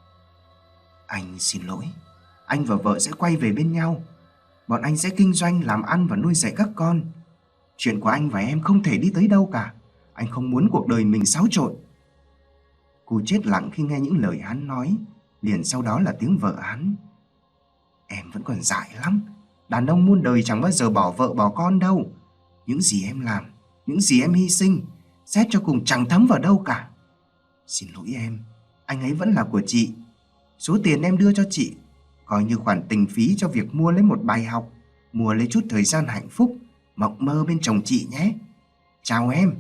Anh xin lỗi, anh và vợ sẽ quay về bên nhau. Bọn anh sẽ kinh doanh, làm ăn và nuôi dạy các con. Chuyện của anh và em không thể đi tới đâu cả. Anh không muốn cuộc đời mình xáo trộn. Cô chết lặng khi nghe những lời hắn nói. Liền sau đó là tiếng vợ hắn. Em vẫn còn dại lắm. Đàn ông muôn đời chẳng bao giờ bỏ vợ bỏ con đâu. Những gì em làm, những gì em hy sinh, xét cho cùng chẳng thấm vào đâu cả. Xin lỗi em, anh ấy vẫn là của chị. Số tiền em đưa cho chị coi như khoản tình phí cho việc mua lấy một bài học, mua lấy chút thời gian hạnh phúc, mộng mơ bên chồng chị nhé. Chào em.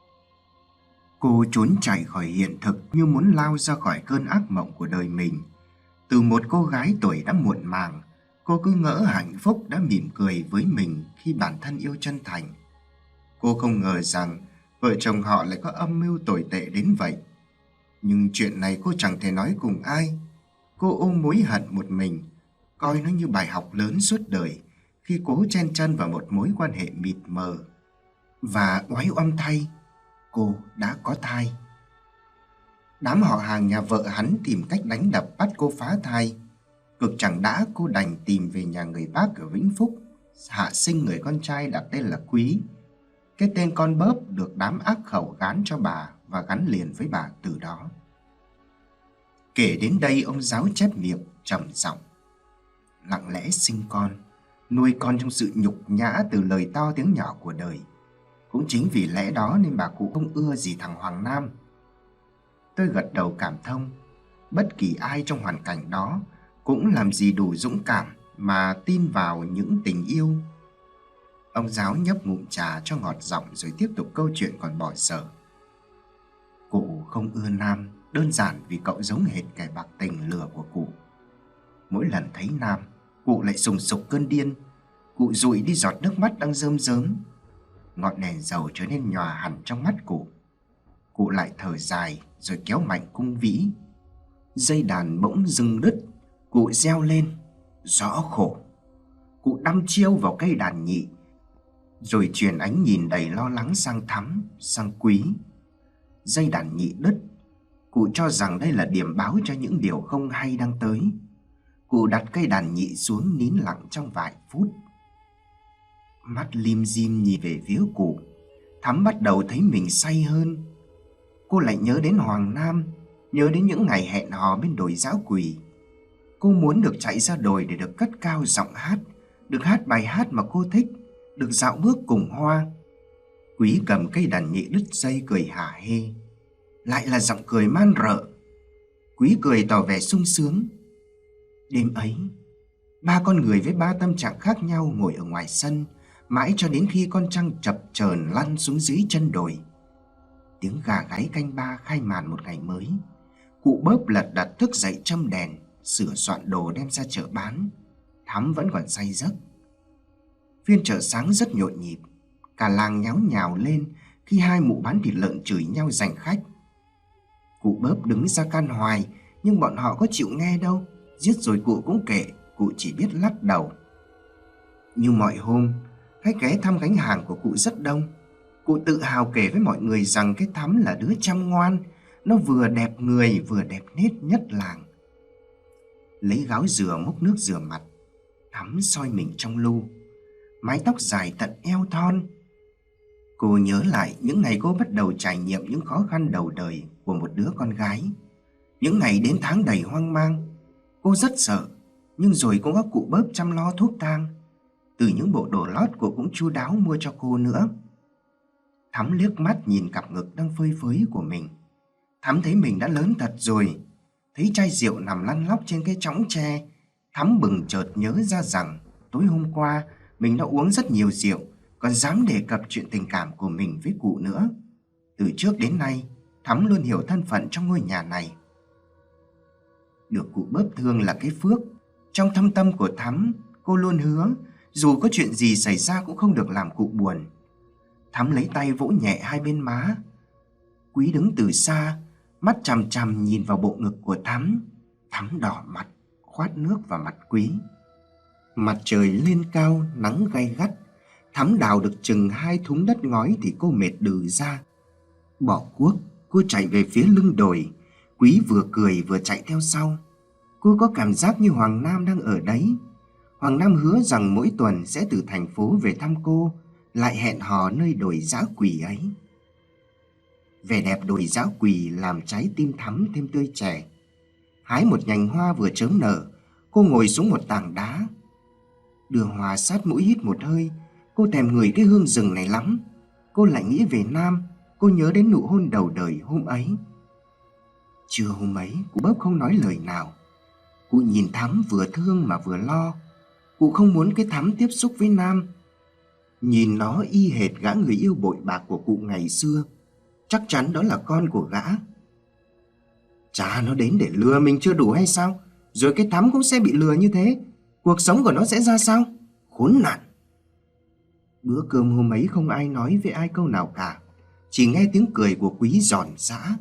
Cô trốn chạy khỏi hiện thực như muốn lao ra khỏi cơn ác mộng của đời mình. Từ một cô gái tuổi đã muộn màng, cô cứ ngỡ hạnh phúc đã mỉm cười với mình khi bản thân yêu chân thành. Cô không ngờ rằng vợ chồng họ lại có âm mưu tồi tệ đến vậy. Nhưng chuyện này cô chẳng thể nói cùng ai. Cô ôm mối hận một mình, coi nó như bài học lớn suốt đời khi cố chen chân vào một mối quan hệ mịt mờ. Và oái oăm thay, cô đã có thai. Đám họ hàng nhà vợ hắn tìm cách đánh đập bắt cô phá thai. Cực chẳng đã, cô đành tìm về nhà người bác ở Vĩnh Phúc, hạ sinh người con trai đặt tên là Quý. Cái tên con bớp được đám ác khẩu gán cho bà và gắn liền với bà từ đó. Kể đến đây ông giáo chép miệng trầm giọng. Lặng lẽ sinh con, nuôi con trong sự nhục nhã từ lời to tiếng nhỏ của đời. Cũng chính vì lẽ đó nên bà cụ không ưa gì thằng Hoàng Nam. Tôi gật đầu cảm thông. Bất kỳ ai trong hoàn cảnh đó cũng làm gì đủ dũng cảm mà tin vào những tình yêu. Ông giáo nhấp ngụm trà cho ngọt giọng rồi tiếp tục câu chuyện còn bỏ dở. Cụ không ưa Nam đơn giản vì cậu giống hệt kẻ bạc tình lừa của cụ. Mỗi lần thấy Nam, cụ lại sùng sục cơn điên. Cụ dụi đi giọt nước mắt đang rơm rớm. Ngọn đèn dầu trở nên nhòa hẳn trong mắt cụ. Cụ lại thở dài rồi kéo mạnh cung vĩ. Dây đàn bỗng dưng đứt. Cụ reo lên, rõ khổ. Cụ đăm chiêu vào cây đàn nhị, rồi truyền ánh nhìn đầy lo lắng sang Thắm, sang Quý. Dây đàn nhị đứt. Cụ cho rằng đây là điểm báo cho những điều không hay đang tới. Cụ đặt cây đàn nhị xuống nín lặng trong vài phút. Mắt lim dim nhìn về phía cụ. Thắm bắt đầu thấy mình say hơn. Cô lại nhớ đến Hoàng Nam, nhớ đến những ngày hẹn hò bên đồi Dã Quỳ. Cô muốn được chạy ra đồi để được cất cao giọng hát, được hát bài hát mà cô thích, được dạo bước cùng Hoa. Quý cầm cây đàn nhị đứt dây cười hả hê. Lại là giọng cười man rợ. Quý cười tỏ vẻ sung sướng. Đêm ấy, ba con người với ba tâm trạng khác nhau ngồi ở ngoài sân, mãi cho đến khi con trăng chập chờn lăn xuống dưới chân đồi. Tiếng gà gáy canh ba khai màn một ngày mới. Cụ Bớp lật đật thức dậy châm đèn, sửa soạn đồ đem ra chợ bán. Thắm vẫn còn say giấc. Phiên chợ sáng rất nhộn nhịp. Cả làng nháo nhào lên khi hai mụ bán thịt lợn chửi nhau giành khách. Cụ Bớp đứng ra can hoài, nhưng bọn họ có chịu nghe đâu. Giết rồi cụ cũng kệ, cụ chỉ biết lắc đầu. Như mọi hôm, khách ghé thăm gánh hàng của cụ rất đông. Cụ tự hào kể với mọi người rằng cái Thắm là đứa chăm ngoan, nó vừa đẹp người vừa đẹp nết nhất làng. Lấy gáo dừa múc nước rửa mặt, Thắm soi mình trong lu. Mái tóc dài tận eo thon. Cô nhớ lại những ngày cô bắt đầu trải nghiệm những khó khăn đầu đời của một đứa con gái. Những ngày đến tháng đầy hoang mang. Cô rất sợ, nhưng rồi cũng có cụ Bớp chăm lo thuốc thang. Từ những bộ đồ lót cô cũng chu đáo mua cho cô nữa. Thắm liếc mắt nhìn cặp ngực đang phơi phới của mình. Thắm thấy mình đã lớn thật rồi. Thấy chai rượu nằm lăn lóc trên cái chõng tre, Thắm bừng chợt nhớ ra rằng tối hôm qua mình đã uống rất nhiều rượu, còn dám đề cập chuyện tình cảm của mình với cụ nữa. Từ trước đến nay, Thắm luôn hiểu thân phận trong ngôi nhà này. Được cụ Bớp thương là cái phước. Trong thâm tâm của Thắm, cô luôn hứa dù có chuyện gì xảy ra cũng không được làm cụ buồn. Thắm lấy tay vỗ nhẹ hai bên má. Quý đứng từ xa, mắt chằm chằm nhìn vào bộ ngực của Thắm. Thắm đỏ mặt, khoát nước vào mặt Quý. Mặt trời lên cao, nắng gay gắt. Thắm đào được chừng 2 thúng đất ngói thì cô mệt đừ ra. Bỏ cuốc, cô chạy về phía lưng đồi. Quý vừa cười vừa chạy theo sau. Cô có cảm giác như Hoàng Nam đang ở đấy. Hoàng Nam hứa rằng mỗi tuần sẽ từ thành phố về thăm cô, lại hẹn hò nơi đồi Dã Quỳ ấy. Vẻ đẹp đồi Dã Quỳ làm trái tim Thắm thêm tươi trẻ. Hái một nhành hoa vừa chớm nở, cô ngồi xuống một tảng đá. Đưa hoa sát mũi hít một hơi. Cô thèm ngửi cái hương rừng này lắm. Cô lại nghĩ về Nam. Cô nhớ đến nụ hôn đầu đời hôm ấy. Trưa hôm ấy, cụ Bớp không nói lời nào. Cụ nhìn Thắm vừa thương mà vừa lo. Cụ không muốn cái Thắm tiếp xúc với Nam. Nhìn nó y hệt gã người yêu bội bạc của cụ ngày xưa. Chắc chắn đó là con của gã. Chả nó đến để lừa mình chưa đủ hay sao? Rồi cái Thắm cũng sẽ bị lừa như thế. Cuộc sống của nó sẽ ra sao? Khốn nạn. Bữa cơm hôm ấy không ai nói với ai câu nào cả. Chỉ nghe tiếng cười của Quý giòn giã.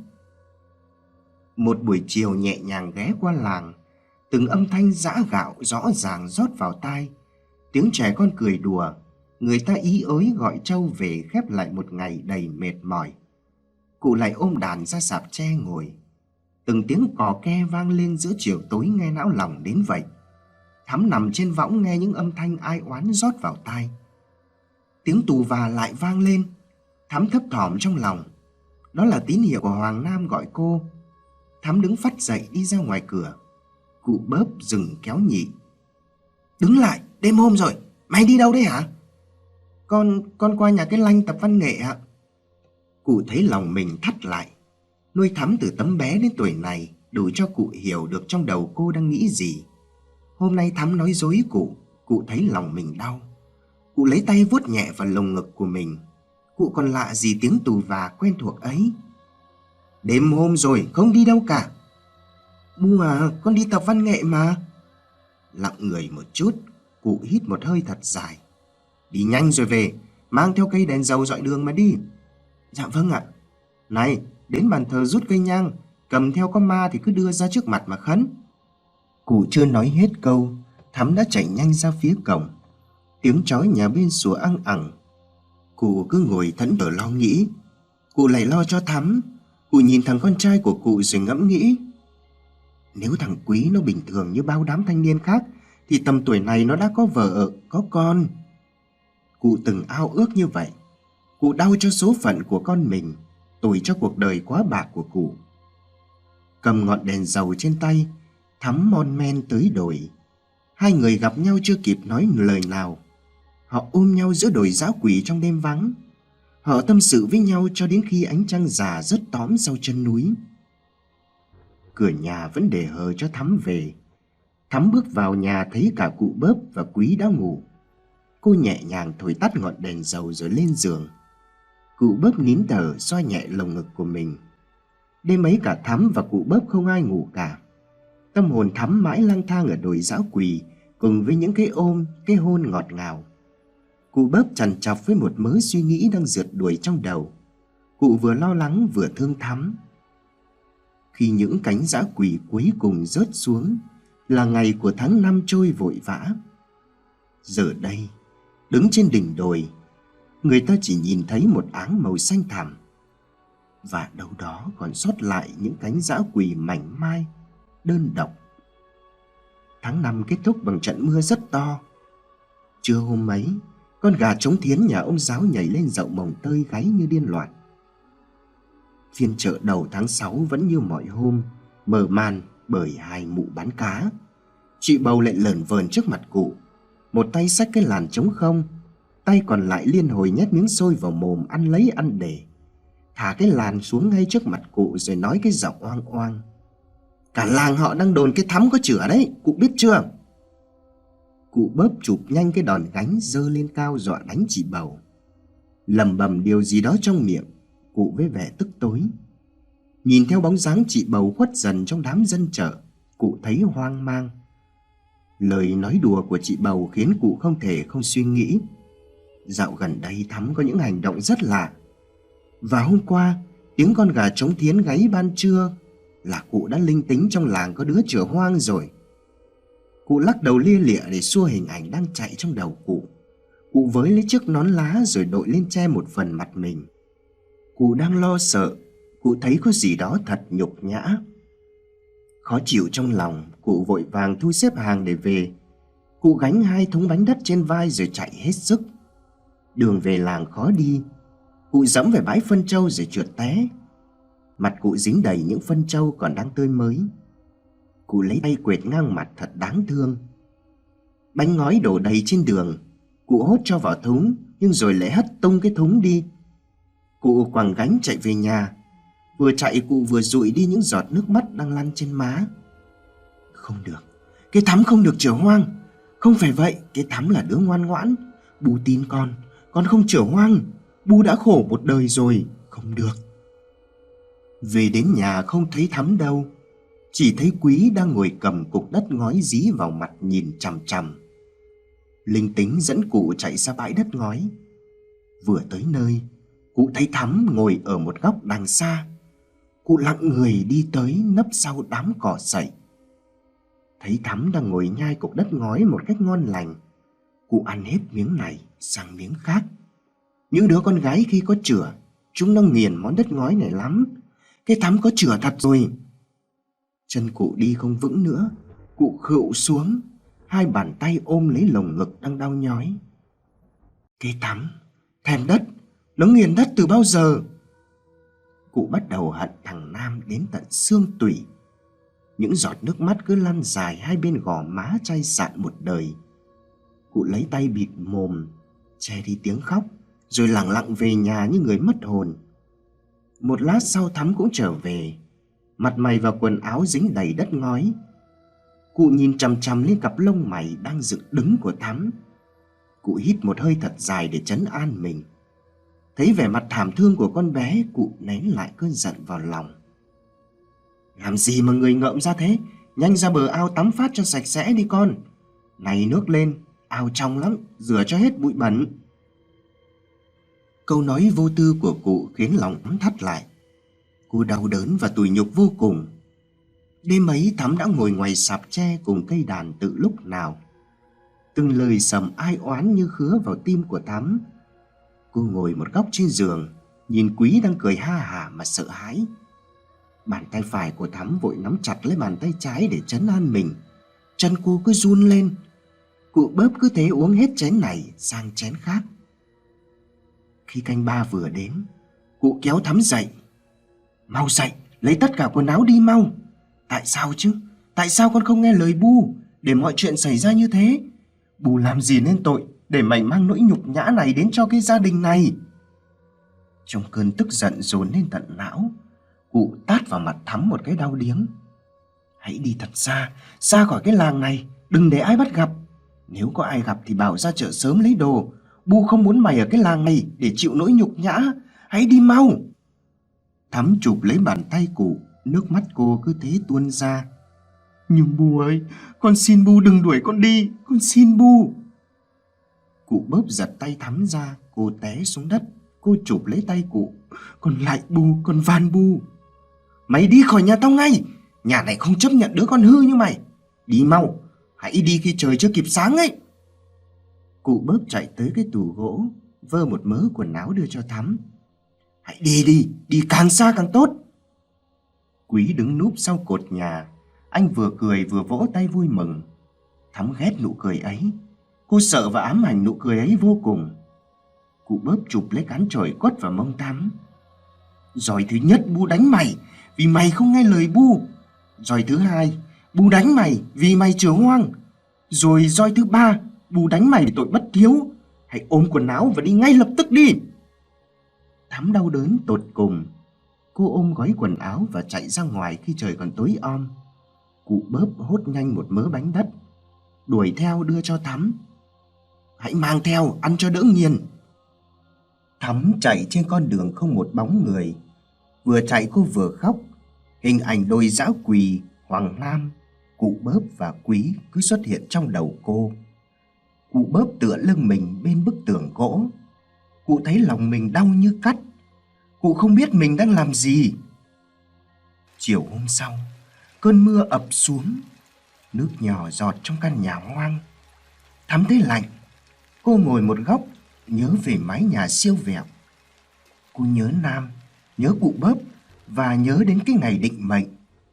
Một buổi chiều nhẹ nhàng ghé qua làng. Từng âm thanh giã gạo rõ ràng rót vào tai. Tiếng trẻ con cười đùa. Người ta ý ới gọi trâu về khép lại một ngày đầy mệt mỏi. Cụ lại ôm đàn ra sạp tre ngồi. Từng tiếng cò ke vang lên giữa chiều tối nghe não lòng đến vậy. Thắm nằm trên võng nghe những âm thanh ai oán rót vào tai. Tiếng tù và lại vang lên. Thắm thấp thỏm trong lòng. Đó là tín hiệu của Hoàng Nam gọi cô. Thắm đứng phắt dậy đi ra ngoài cửa. Cụ Bớp dừng kéo nhị. Đứng lại, đêm hôm rồi, mày đi đâu đấy hả? Con qua nhà cái Lanh tập văn nghệ ạ. Cụ thấy lòng mình thắt lại. Nuôi Thắm từ tấm bé đến tuổi này đủ cho cụ hiểu được trong đầu cô đang nghĩ gì. Hôm nay Thắm nói dối cụ thấy lòng mình đau. Cụ lấy tay vuốt nhẹ vào lồng ngực của mình. Cụ còn lạ gì tiếng tù và quen thuộc ấy. Đêm hôm rồi, không đi đâu cả. Bu à, con đi tập văn nghệ mà. Lặng người một chút, cụ hít một hơi thật dài. Đi nhanh rồi về, mang theo cây đèn dầu dọi đường mà đi. Dạ vâng ạ. Này, đến bàn thờ rút cây nhang, cầm theo có ma thì cứ đưa ra trước mặt mà khấn. Cụ chưa nói hết câu, Thắm đã chạy nhanh ra phía cổng. Tiếng chói nhà bên sủa ăng ẳng. Cụ cứ ngồi thẫn thờ lo nghĩ. Cụ lại lo cho Thắm. Cụ nhìn thằng con trai của cụ rồi ngẫm nghĩ. Nếu thằng Quý nó bình thường như bao đám thanh niên khác thì tầm tuổi này nó đã có vợ, có con. Cụ từng ao ước như vậy. Cụ đau cho số phận của con mình, tủi cho cuộc đời quá bạc của cụ. Cầm ngọn đèn dầu trên tay, Thắm mon men tới đồi. Hai người gặp nhau chưa kịp nói lời nào. Họ ôm nhau giữa đồi dã quỷ trong đêm vắng. Họ tâm sự với nhau cho đến khi ánh trăng già rớt tóm sau chân núi. Cửa nhà vẫn để hờ cho Thắm về. Thắm bước vào nhà thấy cả cụ Bớp và Quý đã ngủ. Cô nhẹ nhàng thổi tắt ngọn đèn dầu rồi lên giường. Cụ Bớp nín thở xoa nhẹ lồng ngực của mình. Đêm ấy cả Thắm và cụ Bớp không ai ngủ cả. Tâm hồn Thắm mãi lang thang ở đồi dã quỳ cùng với những cái ôm, cái hôn ngọt ngào. Cụ Bớp trằn trọc với một mớ suy nghĩ đang rượt đuổi trong đầu. Cụ vừa lo lắng vừa thương Thắm. Khi những cánh dã quỳ cuối cùng rớt xuống là ngày của tháng 5 trôi vội vã. Giờ đây, đứng trên đỉnh đồi, người ta chỉ nhìn thấy một áng màu xanh thẳm. Và đâu đó còn sót lại những cánh dã quỳ mảnh mai, đơn độc. Tháng 5 kết thúc bằng trận mưa rất to. Trưa hôm ấy, con gà trống thiến nhà ông Giáo nhảy lên dậu mồng tơi gáy như điên loạn. Phiên chợ đầu tháng 6 vẫn như mọi hôm, mở màn bởi hai mụ bán cá. Chị Bầu lại lởn vởn trước mặt cụ, một tay xách cái làn trống không, tay còn lại liên hồi nhét miếng xôi vào mồm ăn lấy ăn để. Thả cái làn xuống ngay trước mặt cụ rồi nói cái giọng oang oang. Cả làng họ đang đồn cái Thắm có chửa đấy, cụ biết chưa? Cụ Bớp chụp nhanh cái đòn gánh giơ lên cao dọa đánh chị Bầu. Lẩm bẩm điều gì đó trong miệng, cụ với vẻ tức tối. Nhìn theo bóng dáng chị Bầu khuất dần trong đám dân chợ, cụ thấy hoang mang. Lời nói đùa của chị Bầu khiến cụ không thể không suy nghĩ. Dạo gần đây Thắm có những hành động rất lạ. Và hôm qua, tiếng con gà trống thiến gáy ban trưa là cụ đã linh tính trong làng có đứa chửa hoang rồi. Cụ lắc đầu lia lịa để xua hình ảnh đang chạy trong đầu cụ. Cụ với lấy chiếc nón lá rồi đội lên che một phần mặt mình. Cụ đang lo sợ, cụ thấy có gì đó thật nhục nhã. Khó chịu trong lòng, cụ vội vàng thu xếp hàng để về. Cụ gánh 2 thúng bánh đất trên vai rồi chạy hết sức. Đường về làng khó đi. Cụ dẫm về bãi phân trâu rồi trượt té. Mặt cụ dính đầy những phân trâu còn đang tươi mới. Cụ lấy tay quệt ngang mặt thật đáng thương. Bánh ngói đổ đầy trên đường. Cụ hốt cho vào thúng, nhưng rồi lại hất tung cái thúng đi. Cụ quàng gánh chạy về nhà. Vừa chạy cụ vừa dụi đi những giọt nước mắt đang lăn trên má. Không được, cái Thắm không được chửa hoang. Không phải vậy, cái Thắm là đứa ngoan ngoãn. Bu tin con không chửa hoang. Bu đã khổ một đời rồi, không được. Về đến nhà không thấy Thắm đâu. Chỉ thấy Quý đang ngồi cầm cục đất ngói dí vào mặt nhìn chằm chằm. Linh tính dẫn cụ chạy ra bãi đất ngói. Vừa tới nơi, cụ thấy Thắm ngồi ở một góc đằng xa. Cụ lặng người đi tới nấp sau đám cỏ sậy. Thấy Thắm đang ngồi nhai cục đất ngói một cách ngon lành, cụ ăn hết miếng này sang miếng khác. Những đứa con gái khi có chửa, chúng nó nghiền món đất ngói này lắm. Cái Thắm có chửa thật rồi. Chân cụ đi không vững nữa, cụ khựu xuống, 2 bàn tay ôm lấy lồng ngực đang đau nhói. Cái Thắm thèm đất, nó nghiền đất từ bao giờ? Cụ bắt đầu hận thằng Nam đến tận xương tủy. Những giọt nước mắt cứ lăn dài 2 bên gò má chai sạn một đời. Cụ lấy tay bịt mồm, che đi tiếng khóc, rồi lẳng lặng về nhà như người mất hồn. Một lát sau Thắm cũng trở về, mặt mày và quần áo dính đầy đất ngói. Cụ nhìn chằm chằm lên cặp lông mày đang dựng đứng của Thắm. Cụ hít một hơi thật dài để trấn an mình. Thấy vẻ mặt thảm thương của con bé, cụ nén lại cơn giận vào lòng. Làm gì mà người ngợm ra thế? Nhanh ra bờ ao tắm phát cho sạch sẽ đi con. Này nước lên, ao trong lắm, rửa cho hết bụi bẩn. Câu nói vô tư của cụ khiến lòng Thắm thắt lại. Cô đau đớn và tủi nhục vô cùng. Đêm ấy Thắm đã ngồi ngoài sạp tre cùng cây đàn từ lúc nào. Từng lời sầm ai oán như khứa vào tim của Thắm. Cô ngồi một góc trên giường, nhìn Quý đang cười ha hả mà sợ hãi. Bàn tay phải của Thắm vội nắm chặt lấy bàn tay trái để trấn an mình. Chân cô cứ run lên. Cụ Bớp cứ thế uống hết chén này sang chén khác. Khi canh ba vừa đến, cụ kéo Thắm dậy. Mau dậy, lấy tất cả quần áo đi mau. Tại sao chứ? Tại sao con không nghe lời Bu để mọi chuyện xảy ra như thế? Bu làm gì nên tội để mày mang nỗi nhục nhã này đến cho cái gia đình này? Trong cơn tức giận dồn lên tận não, cụ tát vào mặt Thắm một cái đau điếng. Hãy đi thật xa, xa khỏi cái làng này, đừng để ai bắt gặp. Nếu có ai gặp thì bảo ra chợ sớm lấy đồ. Bu không muốn mày ở cái làng này để chịu nỗi nhục nhã. Hãy đi mau. Thắm chụp lấy bàn tay cụ, nước mắt cô cứ thế tuôn ra. Nhưng Bu ơi, con xin Bu đừng đuổi con đi, con xin Bu. Cụ Bớp giật tay Thắm ra, cô té xuống đất. Cô chụp lấy tay cụ. Con lại Bu, con van Bu. Mày đi khỏi nhà tao ngay. Nhà này không chấp nhận đứa con hư như mày. Đi mau, hãy đi khi trời chưa kịp sáng ấy. Cụ Bớp chạy tới cái tủ gỗ, vơ một mớ quần áo đưa cho Thắm. Hãy đi đi, đi càng xa càng tốt. Quý đứng núp sau cột nhà. Anh vừa cười vừa vỗ tay vui mừng. Thắm ghét nụ cười ấy. Cô sợ và ám ảnh nụ cười ấy vô cùng. Cụ Bớp chụp lấy cán chổi quất vào mông Thắm. Rồi thứ nhất, Bu đánh mày vì mày không nghe lời Bu. Rồi thứ hai, Bu đánh mày vì mày chửa hoang. Rồi roi thứ ba, Bu đánh mày vì tội bất hiếu. Hãy ôm quần áo và đi ngay lập tức đi. Thắm đau đớn tột cùng. Cô ôm gói quần áo và chạy ra ngoài khi trời còn tối om. Cụ Bớp hốt nhanh một mớ bánh đất, đuổi theo đưa cho Thắm. Hãy mang theo, ăn cho đỡ nghiền. Thắm chạy trên con đường không một bóng người. Vừa chạy cô vừa khóc. Hình ảnh đôi dã quỳ, Hoàng Nam, cụ Bớp và Quý cứ xuất hiện trong đầu cô. Cụ Bớp tựa lưng mình bên bức tường gỗ. Cụ thấy lòng mình đau như cắt. Cụ không biết mình đang làm gì. Chiều hôm sau, cơn mưa ập xuống. Nước nhỏ giọt trong căn nhà hoang. Thắm thấy lạnh. Cô ngồi một góc, nhớ về mái nhà siêu vẹo. Cô nhớ Nam, nhớ cụ Bớp và nhớ đến cái ngày định mệnh.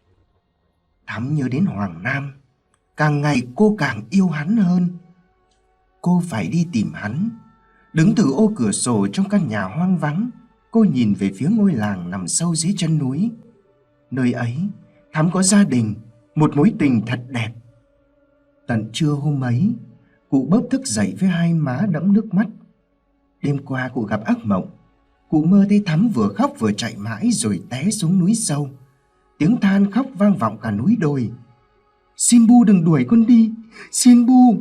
Thắm nhớ đến Hoàng Nam. Càng ngày cô càng yêu hắn hơn. Cô phải đi tìm hắn. Đứng từ ô cửa sổ trong căn nhà hoang vắng, cô nhìn về phía ngôi làng nằm sâu dưới chân núi. Nơi ấy, Thắm có gia đình, một mối tình thật đẹp. Tận trưa hôm ấy, cụ Bớp thức dậy với hai má đẫm nước mắt. Đêm qua cụ gặp ác mộng. Cụ mơ thấy Thắm vừa khóc vừa chạy mãi rồi té xuống núi sâu. Tiếng than khóc vang vọng cả núi đồi. Xin Bu đừng đuổi con đi, xin Bu.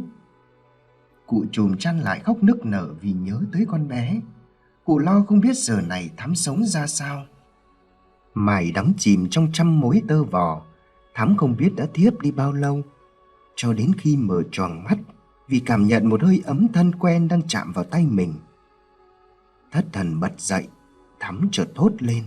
Cụ chùm chăn lại khóc nức nở vì nhớ tới con bé. Cụ lo không biết giờ này Thắm sống ra sao. Mải đắm chìm trong trăm mối tơ vò, Thắm không biết đã thiếp đi bao lâu. Cho đến khi mở choàng mắt vì cảm nhận một hơi ấm thân quen đang chạm vào tay mình. Thất thần bật dậy, Thắm chợt thốt lên.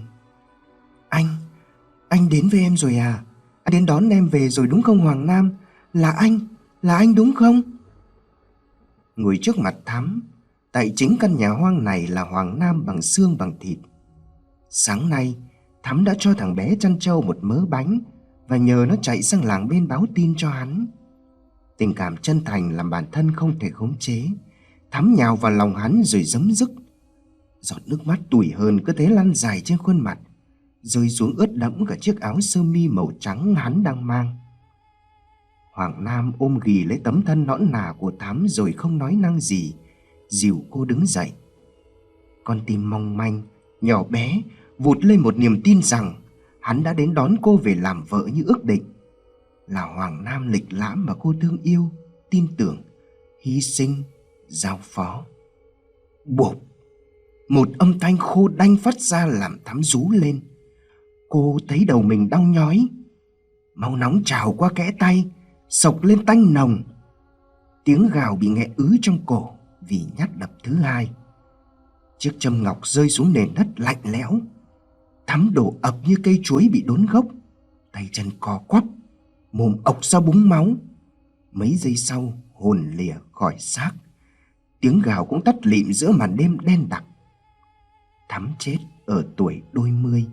Anh đến với em rồi à? Anh đến đón em về rồi đúng không Hoàng Nam? Là anh đúng không? Ngồi trước mặt Thắm, tại chính căn nhà hoang này là Hoàng Nam bằng xương bằng thịt. Sáng nay, Thắm đã cho thằng bé chăn trâu một mớ bánh và nhờ nó chạy sang làng bên báo tin cho hắn. Tình cảm chân thành làm bản thân không thể khống chế. Thắm nhào vào lòng hắn rồi giấm dứt. Giọt nước mắt tủi hờn cứ thế lăn dài trên khuôn mặt, rơi xuống ướt đẫm cả chiếc áo sơ mi màu trắng hắn đang mang. Hoàng Nam ôm ghì lấy tấm thân nõn nà của Thắm rồi không nói năng gì, dìu cô đứng dậy. Con tim mong manh, nhỏ bé vụt lên một niềm tin rằng hắn đã đến đón cô về làm vợ như ước định. Là Hoàng Nam lịch lãm mà cô thương yêu, tin tưởng, hy sinh, giao phó. Bộp! Một âm thanh khô đanh phát ra làm Thắm rú lên. Cô thấy đầu mình đau nhói. Máu nóng trào qua kẽ tay, xộc lên tanh nồng. Tiếng gào bị nghẹn ứ trong cổ vì nhát đập thứ hai. Chiếc châm ngọc rơi xuống nền đất lạnh lẽo. Thắm đổ ập như cây chuối bị đốn gốc, tay chân co quắp, mồm ộc ra búng máu. Mấy giây sau, hồn lìa khỏi xác, tiếng gào cũng tắt lịm giữa màn đêm đen đặc. Thắm chết ở tuổi đôi mươi.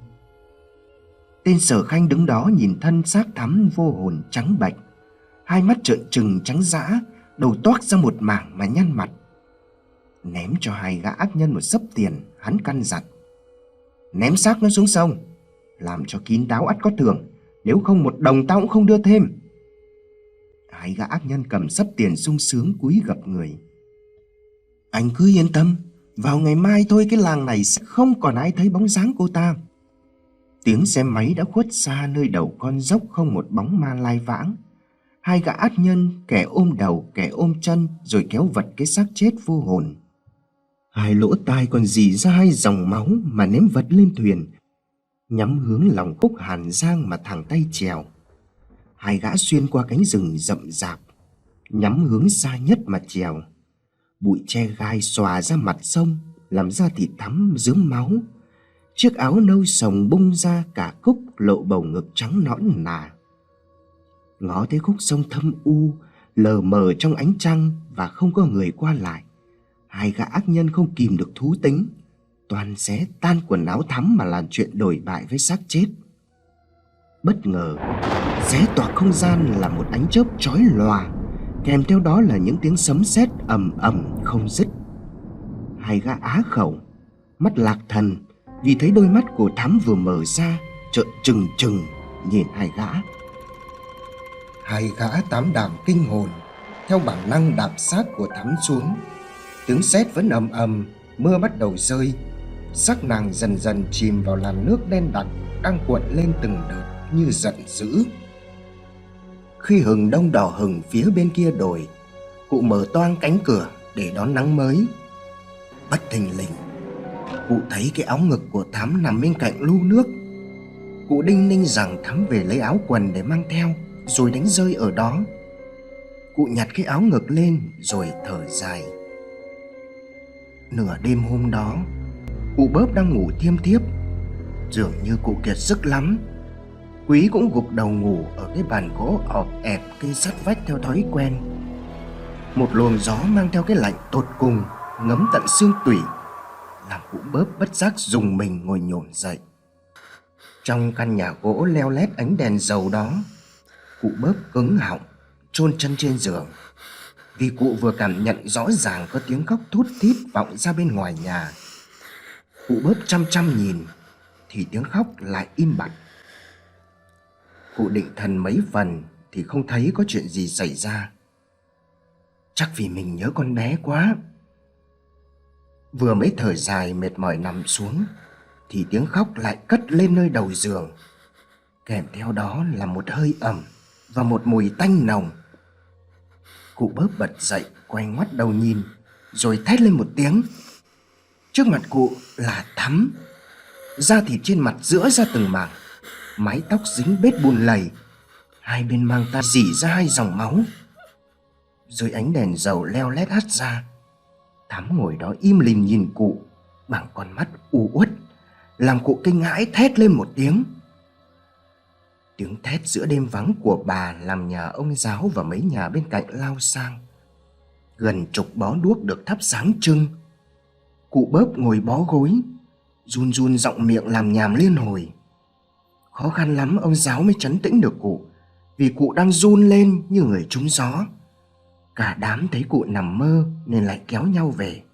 Tên Sở Khanh đứng đó nhìn thân xác Thắm vô hồn trắng bệch, hai mắt trợn trừng trắng dã, đầu toác ra một mảng mà nhăn mặt. Ném cho hai gã ác nhân một xấp tiền, hắn căn dặn: ném xác nó xuống sông, làm cho kín đáo ắt có thưởng, nếu không một đồng tao cũng không đưa thêm. Hai gã ác nhân cầm xấp tiền sung sướng cúi gập người. Anh cứ yên tâm, vào ngày mai thôi cái làng này sẽ không còn ai thấy bóng dáng cô ta. Tiếng xe máy đã khuất xa nơi đầu con dốc, không một bóng ma lai vãng. Hai gã ác nhân, kẻ ôm đầu kẻ ôm chân, rồi kéo vật cái xác chết vô hồn. Hai lỗ tai còn rỉ ra hai dòng máu mà ném vật lên thuyền, nhắm hướng lòng khúc Hàn Giang mà thẳng tay trèo. Hai gã xuyên qua cánh rừng rậm rạp, nhắm hướng xa nhất mà trèo. Bụi tre gai xòa ra mặt sông, làm da thịt Thắm rướm máu. Chiếc áo nâu sồng bung ra cả khúc, lộ bầu ngực trắng nõn nà. Ngó thấy khúc sông thâm u, lờ mờ trong ánh trăng và không có người qua lại. Hai gã ác nhân không kìm được thú tính, toàn xé tan quần áo Thắm mà làm chuyện đổi bại với xác chết. Bất ngờ, xé toạc không gian là một ánh chớp chói lòa, kèm theo đó là những tiếng sấm sét ầm ầm không dứt. Hai gã á khẩu, mắt lạc thần, vì thấy đôi mắt của Thắm vừa mở ra, trợn trừng trừng nhìn hai gã. Hai gã tám đảm kinh hồn, theo bản năng đạp xác của Thắm xuống. Tiếng sét vẫn ầm ầm, mưa bắt đầu rơi. Xác nàng dần dần chìm vào làn nước đen đặc đang cuộn lên từng đợt như giận dữ. Khi hừng đông đỏ hừng phía bên kia đồi, cụ mở toang cánh cửa để đón nắng mới. Bất thình lình, cụ thấy cái áo ngực của Thắm nằm bên cạnh lu nước. Cụ đinh ninh rằng Thắm về lấy áo quần để mang theo, rồi đánh rơi ở đó. Cụ nhặt cái áo ngực lên rồi thở dài. Nửa đêm hôm đó, cụ Bớp đang ngủ thiêm thiếp. Dường như cụ kiệt sức lắm. Quý cũng gục đầu ngủ ở cái bàn gỗ ọp ẹp cây sắt vách theo thói quen. Một luồng gió mang theo cái lạnh tột cùng ngấm tận xương tủy, làm cụ Bớp bất giác rùng mình ngồi nhổm dậy. Trong căn nhà gỗ leo lét ánh đèn dầu đó, cụ Bớp cứng họng, chôn chân trên giường, vì cụ vừa cảm nhận rõ ràng có tiếng khóc thút thít vọng ra bên ngoài nhà. Cụ Bớp chăm chăm nhìn thì tiếng khóc lại im bặt. Cụ định thần mấy phần thì không thấy có chuyện gì xảy ra. Chắc vì mình nhớ con bé quá. Vừa mới thở dài mệt mỏi nằm xuống thì tiếng khóc lại cất lên nơi đầu giường, kèm theo đó là một hơi ẩm và một mùi tanh nồng. Cụ Bớp bật dậy, quay ngoắt đầu nhìn, rồi thét lên một tiếng. Trước mặt cụ là Thắm, da thịt trên mặt rữa ra từng mảng, mái tóc dính bết bùn lầy, hai bên mang ta rỉ ra hai dòng máu. Dưới ánh đèn dầu leo lét hắt ra, Thắm ngồi đó im lìm nhìn cụ bằng con mắt u uất, làm cụ kinh hãi thét lên một tiếng. Tiếng thét giữa đêm vắng của bà làm nhà ông giáo và mấy nhà bên cạnh lao sang. Gần chục bó đuốc được thắp sáng trưng. Cụ Bớp ngồi bó gối, run run giọng miệng làm nhảm liên hồi. Khó khăn lắm ông giáo mới trấn tĩnh được cụ, vì cụ đang run lên như người trúng gió. Cả đám thấy cụ nằm mơ nên lại kéo nhau về.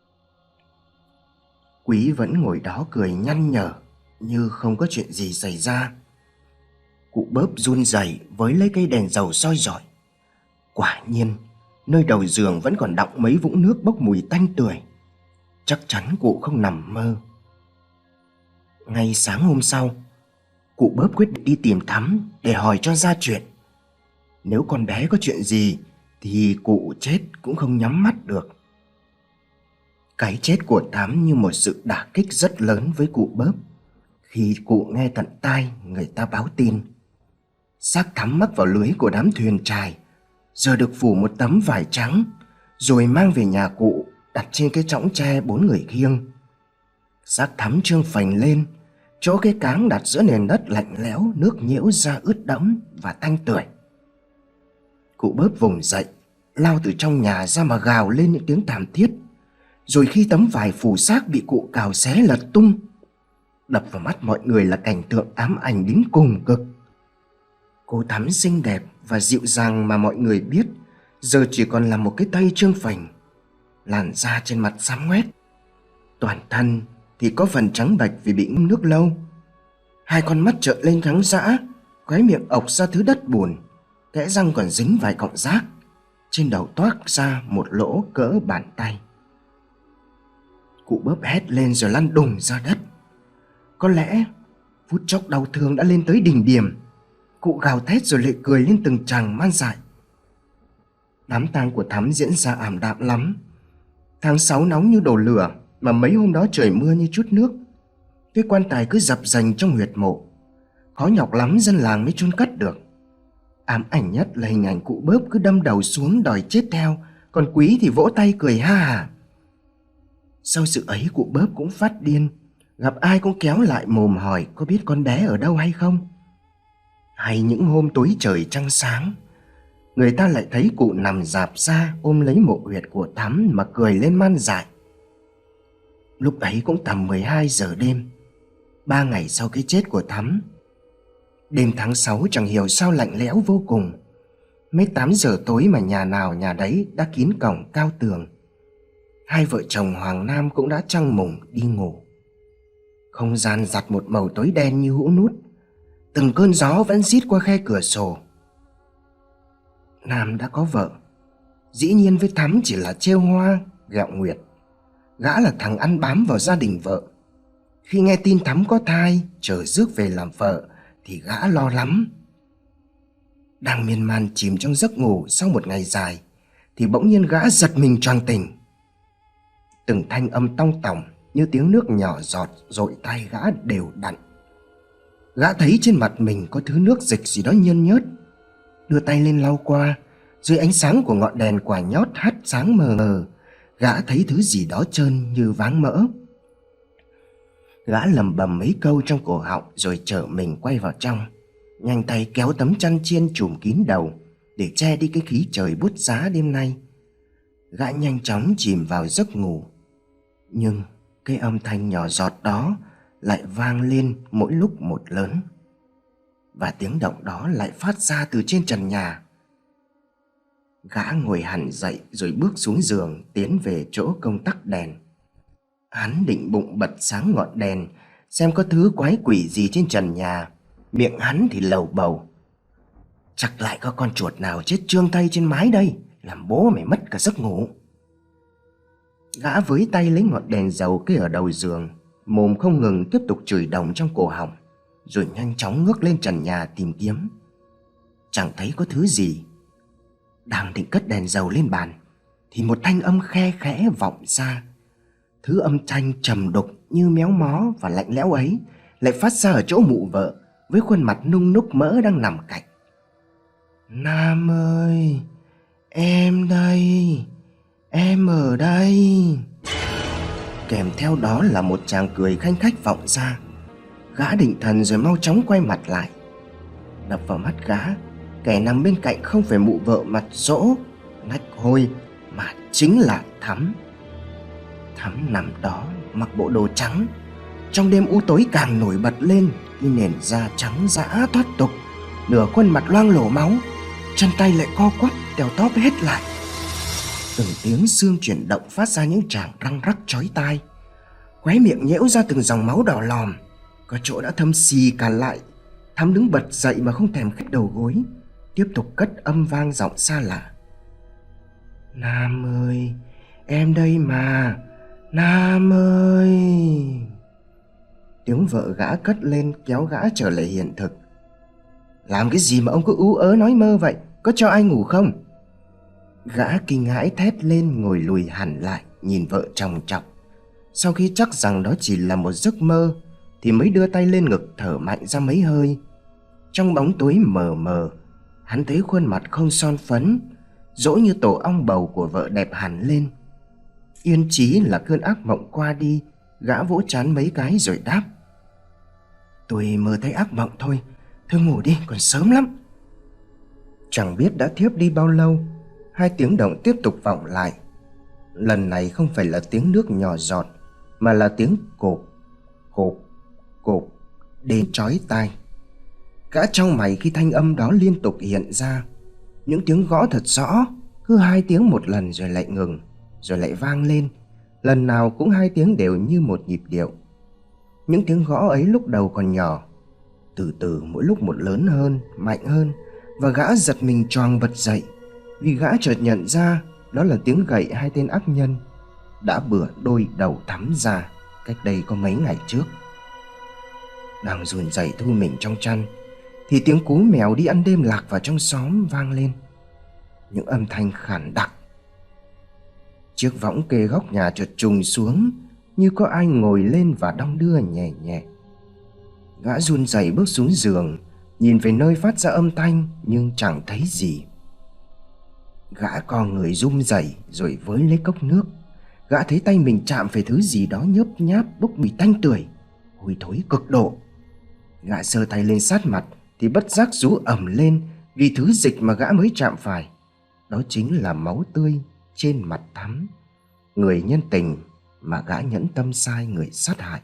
Quý vẫn ngồi đó cười nhăn nhở như không có chuyện gì xảy ra. Cụ Bớp run rẩy với lấy cây đèn dầu soi rọi. Quả nhiên, nơi đầu giường vẫn còn đọng mấy vũng nước bốc mùi tanh tưởi. Chắc chắn cụ không nằm mơ. Ngay sáng hôm sau, cụ Bớp quyết định đi tìm Thắm để hỏi cho ra chuyện. Nếu con bé có chuyện gì thì cụ chết cũng không nhắm mắt được. Cái chết của Thắm như một sự đả kích rất lớn với cụ Bớp khi cụ nghe tận tai người ta báo tin xác Thắm mắc vào lưới của đám thuyền trài, giờ được phủ một tấm vải trắng rồi mang về nhà cụ đặt trên cái chõng tre 4 người khiêng. Xác Thắm trương phành lên, chỗ cái cáng đặt giữa nền đất lạnh lẽo, nước nhiễu ra ướt đẫm và tanh tưởi. Cụ Bớp vùng dậy, lao từ trong nhà ra mà gào lên những tiếng thảm thiết. Rồi khi tấm vải phủ xác bị cụ cào xé lật tung, đập vào mắt mọi người là cảnh tượng ám ảnh đến cùng cực. Cô Thắm xinh đẹp và dịu dàng mà mọi người biết giờ chỉ còn là một cái tay trương phành, làn da trên mặt xám ngoét, toàn thân thì có phần trắng bệch vì bị ngâm nước lâu. Hai con mắt trợn lên trắng dã, khóe miệng ộc ra thứ đất bùn, kẽ răng còn dính vài cọng rác, trên đầu toác ra một lỗ cỡ bàn tay. Cụ Bớp hét lên rồi lăn đùng ra đất. Có lẽ phút chốc đau thương đã lên tới đỉnh điểm. Cụ gào thét rồi lệ cười lên từng tràng man dại. Đám tang của Thắm diễn ra ảm đạm lắm. Tháng 6 nóng như đổ lửa, mà mấy hôm đó trời mưa như chút nước. Cái quan tài cứ dập dành trong huyệt mộ, khó nhọc lắm dân làng mới chôn cất được. Ám ảnh nhất là hình ảnh cụ Bớp cứ đâm đầu xuống đòi chết theo, còn Quý thì vỗ tay cười ha hả. Sau sự ấy cụ Bớp cũng phát điên, gặp ai cũng kéo lại mồm hỏi có biết con bé ở đâu hay không. Hay những hôm tối trời trăng sáng, người ta lại thấy cụ nằm rạp ra ôm lấy mộ huyệt của Thắm mà cười lên man dại. Lúc ấy cũng tầm 12 giờ đêm, 3 ngày sau cái chết của Thắm. Đêm tháng 6 chẳng hiểu sao lạnh lẽo vô cùng. Mấy 8 giờ tối mà nhà nào nhà đấy đã kín cổng cao tường. Hai vợ chồng Hoàng Nam cũng đã trăng mùng đi ngủ. Không gian giặt một màu tối đen như hũ nút. Từng cơn gió vẫn rít qua khe cửa sổ. Nam đã có vợ, dĩ nhiên với Thắm chỉ là trêu hoa, ghẹo nguyệt. Gã là thằng ăn bám vào gia đình vợ. Khi nghe tin Thắm có thai, chờ rước về làm vợ, thì gã lo lắm. Đang miên man chìm trong giấc ngủ sau một ngày dài, thì bỗng nhiên gã giật mình choàng tỉnh. Từng thanh âm tong tỏng như tiếng nước nhỏ giọt dội tai gã đều đặn. Gã thấy trên mặt mình có thứ nước dịch gì đó nhơn nhớt. Đưa tay lên lau qua, dưới ánh sáng của ngọn đèn quả nhót hắt sáng mờ mờ, gã thấy thứ gì đó trơn như váng mỡ. Gã lẩm bẩm mấy câu trong cổ họng rồi trở mình quay vào trong, nhanh tay kéo tấm chăn chiên trùm kín đầu để che đi cái khí trời buốt giá đêm nay. Gã nhanh chóng chìm vào giấc ngủ. Nhưng cái âm thanh nhỏ giọt đó lại vang lên mỗi lúc một lớn. Và tiếng động đó lại phát ra từ trên trần nhà. Gã ngồi hẳn dậy rồi bước xuống giường tiến về chỗ công tắc đèn. Hắn định bụng bật sáng ngọn đèn xem có thứ quái quỷ gì trên trần nhà. Miệng hắn thì lầu bầu: chắc lại có con chuột nào chết trương tay trên mái đây, làm bố mày mất cả giấc ngủ. Gã với tay lấy ngọn đèn dầu kê ở đầu giường, mồm không ngừng tiếp tục chửi đồng trong cổ họng, rồi nhanh chóng ngước lên trần nhà tìm kiếm. Chẳng thấy có thứ gì. Đang định cất đèn dầu lên bàn thì một thanh âm khe khẽ vọng ra. Thứ âm thanh trầm đục như méo mó và lạnh lẽo ấy lại phát ra ở chỗ mụ vợ với khuôn mặt nung núc mỡ đang nằm cạnh. Nam ơi, em đây, em ở đây. Kèm theo đó là một tràng cười khanh khách vọng ra. Gã định thần rồi mau chóng quay mặt lại. Đập vào mắt gã, kẻ nằm bên cạnh không phải mụ vợ mặt rỗ, nách hôi, mà chính là Thắm. Thắm nằm đó mặc bộ đồ trắng, trong đêm u tối càng nổi bật lên như nền da trắng dã thoát tục, nửa khuôn mặt loang lổ máu, chân tay lại co quắp tèo tóp hết lại. Từng tiếng xương chuyển động phát ra những tràng răng rắc chói tai, khóe miệng nhễu ra từng dòng máu đỏ lòm, có chỗ đã thâm xì cả lại. Thắm đứng bật dậy mà không thèm khép đầu gối, tiếp tục cất âm vang giọng xa lạ: Nam ơi, em đây mà, Nam ơi. Tiếng vợ gã cất lên kéo gã trở lại hiện thực. Làm cái gì mà ông cứ ú ớ nói mơ vậy, có cho ai ngủ không? Gã kinh hãi thét lên, ngồi lùi hẳn lại nhìn vợ chòng chọc. Sau khi chắc rằng đó chỉ là một giấc mơ thì mới đưa tay lên ngực thở mạnh ra mấy hơi. Trong bóng tối mờ mờ, hắn thấy khuôn mặt không son phấn, dỗ như tổ ong bầu của vợ đẹp hẳn lên. Yên chí là cơn ác mộng qua đi, Gã vỗ trán mấy cái rồi đáp: Tôi mơ thấy ác mộng thôi, thôi ngủ đi, còn sớm lắm. Chẳng biết đã thiếp đi bao lâu, hai tiếng động tiếp tục vọng lại. Lần này không phải là tiếng nước nhỏ giọt, mà là tiếng cộp, cộp, cộp đến chói tai. Gã chau mày khi thanh âm đó liên tục hiện ra. Những tiếng gõ thật rõ, cứ 2 tiếng một lần rồi lại ngừng, rồi lại vang lên. Lần nào cũng 2 tiếng đều như một nhịp điệu. Những tiếng gõ ấy lúc đầu còn nhỏ, từ từ mỗi lúc một lớn hơn, mạnh hơn, và gã giật mình choàng bật dậy, vì gã chợt nhận ra đó là tiếng gậy hai tên ác nhân đã bừa đôi đầu thắm ra cách đây có mấy ngày trước. Đang run rẩy thu mình trong chăn thì tiếng cú mèo đi ăn đêm lạc vào trong xóm vang lên. Những âm thanh khản đặc. Chiếc võng kê góc nhà chợt trùng xuống, như có ai ngồi lên và đong đưa nhẹ nhẹ. Gã run rẩy bước xuống giường, nhìn về nơi phát ra âm thanh nhưng chẳng thấy gì. Gã co người run rẩy rồi với lấy cốc nước. Gã thấy tay mình chạm phải thứ gì đó nhớp nháp bốc mùi tanh tưởi, hôi thối cực độ. Gã giơ tay lên sát mặt thì bất giác rú ầm lên, vì thứ dịch mà gã mới chạm phải đó chính là máu tươi trên mặt thắm, người nhân tình mà gã nhẫn tâm sai người sát hại.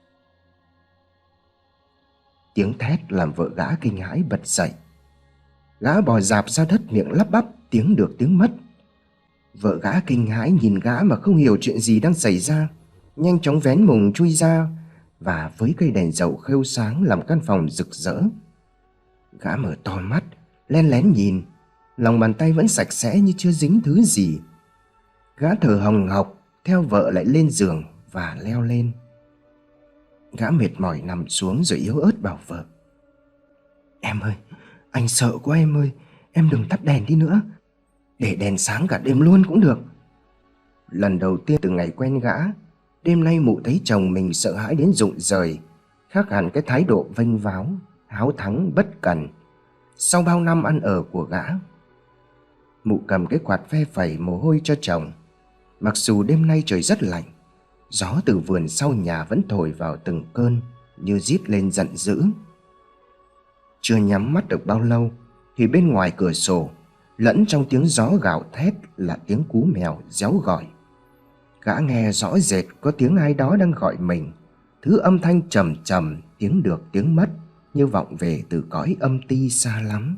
Tiếng thét làm vợ gã kinh hãi bật dậy. Gã bò dạp ra đất, miệng lắp bắp tiếng được tiếng mất. Vợ gã kinh hãi nhìn gã mà không hiểu chuyện gì đang xảy ra, nhanh chóng vén mùng chui ra và với cây đèn dầu khêu sáng làm căn phòng rực rỡ. Gã mở to mắt, len lén nhìn, lòng bàn tay vẫn sạch sẽ như chưa dính thứ gì. Gã thở hồng hộc theo vợ lại lên giường và leo lên. Gã mệt mỏi nằm xuống rồi yếu ớt bảo vợ: Em ơi, anh sợ quá em ơi, em đừng tắt đèn đi nữa, để đèn sáng cả đêm luôn cũng được. Lần đầu tiên từ ngày quen gã, đêm nay mụ thấy chồng mình sợ hãi đến rụng rời, khác hẳn cái thái độ vênh váo, háo thắng bất cần sau bao năm ăn ở của gã. Mụ cầm cái quạt phe phẩy mồ hôi cho chồng. Mặc dù đêm nay trời rất lạnh, gió từ vườn sau nhà vẫn thổi vào từng cơn như rít lên giận dữ. Chưa nhắm mắt được bao lâu thì bên ngoài cửa sổ, lẫn trong tiếng gió gào thét là tiếng cú mèo réo gọi. Gã nghe rõ rệt có tiếng ai đó đang gọi mình, thứ âm thanh trầm trầm, tiếng được tiếng mất, như vọng về từ cõi âm ti xa lắm.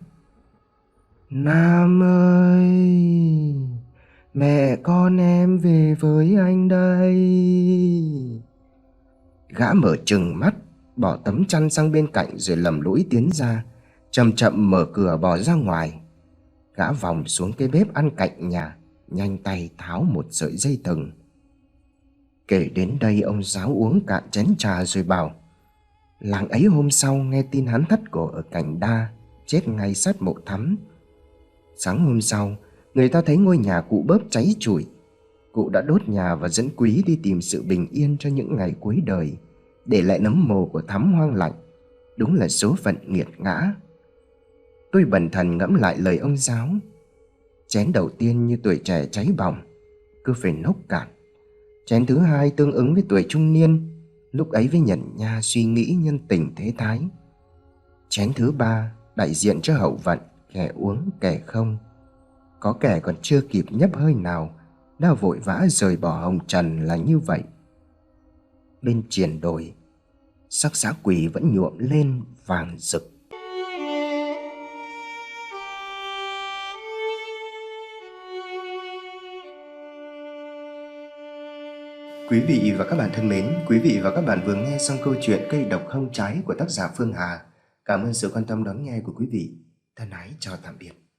Nam ơi, mẹ con em về với anh đây. Gã mở trừng mắt, bỏ tấm chăn sang bên cạnh rồi lầm lũi tiến ra, chậm chậm mở cửa bò ra ngoài. Gã vòng xuống cái bếp ăn cạnh nhà, nhanh tay tháo một sợi dây thừng. Kể đến đây ông giáo uống cạn chén trà rồi bảo: Làng ấy hôm sau nghe tin hắn thắt cổ ở Cảnh Đa, chết ngay sát mộ Thắm. Sáng hôm sau, người ta thấy ngôi nhà cụ bớp cháy trụi. Cụ đã đốt nhà và dẫn Quý đi tìm sự bình yên cho những ngày cuối đời, để lại nấm mồ của Thắm hoang lạnh. Đúng là số phận nghiệt ngã. Tôi bần thần ngẫm lại lời ông giáo. Chén đầu tiên như tuổi trẻ cháy bỏng, cứ phải nốc cạn. Chén thứ hai tương ứng với tuổi trung niên, lúc ấy với nhẫn nha suy nghĩ nhân tình thế thái. Chén thứ ba đại diện cho hậu vận, kẻ uống kẻ không. Có kẻ còn chưa kịp nhấp hơi nào đã vội vã rời bỏ hồng trần là như vậy. Bên triền đồi, sắc giá quỷ vẫn nhuộm lên vàng rực. Quý vị và các bạn thân mến, quý vị và các bạn vừa nghe xong câu chuyện Cây độc không trái của tác giả Phương Hà. Cảm ơn sự quan tâm đón nghe của quý vị. Thân ái chào tạm biệt.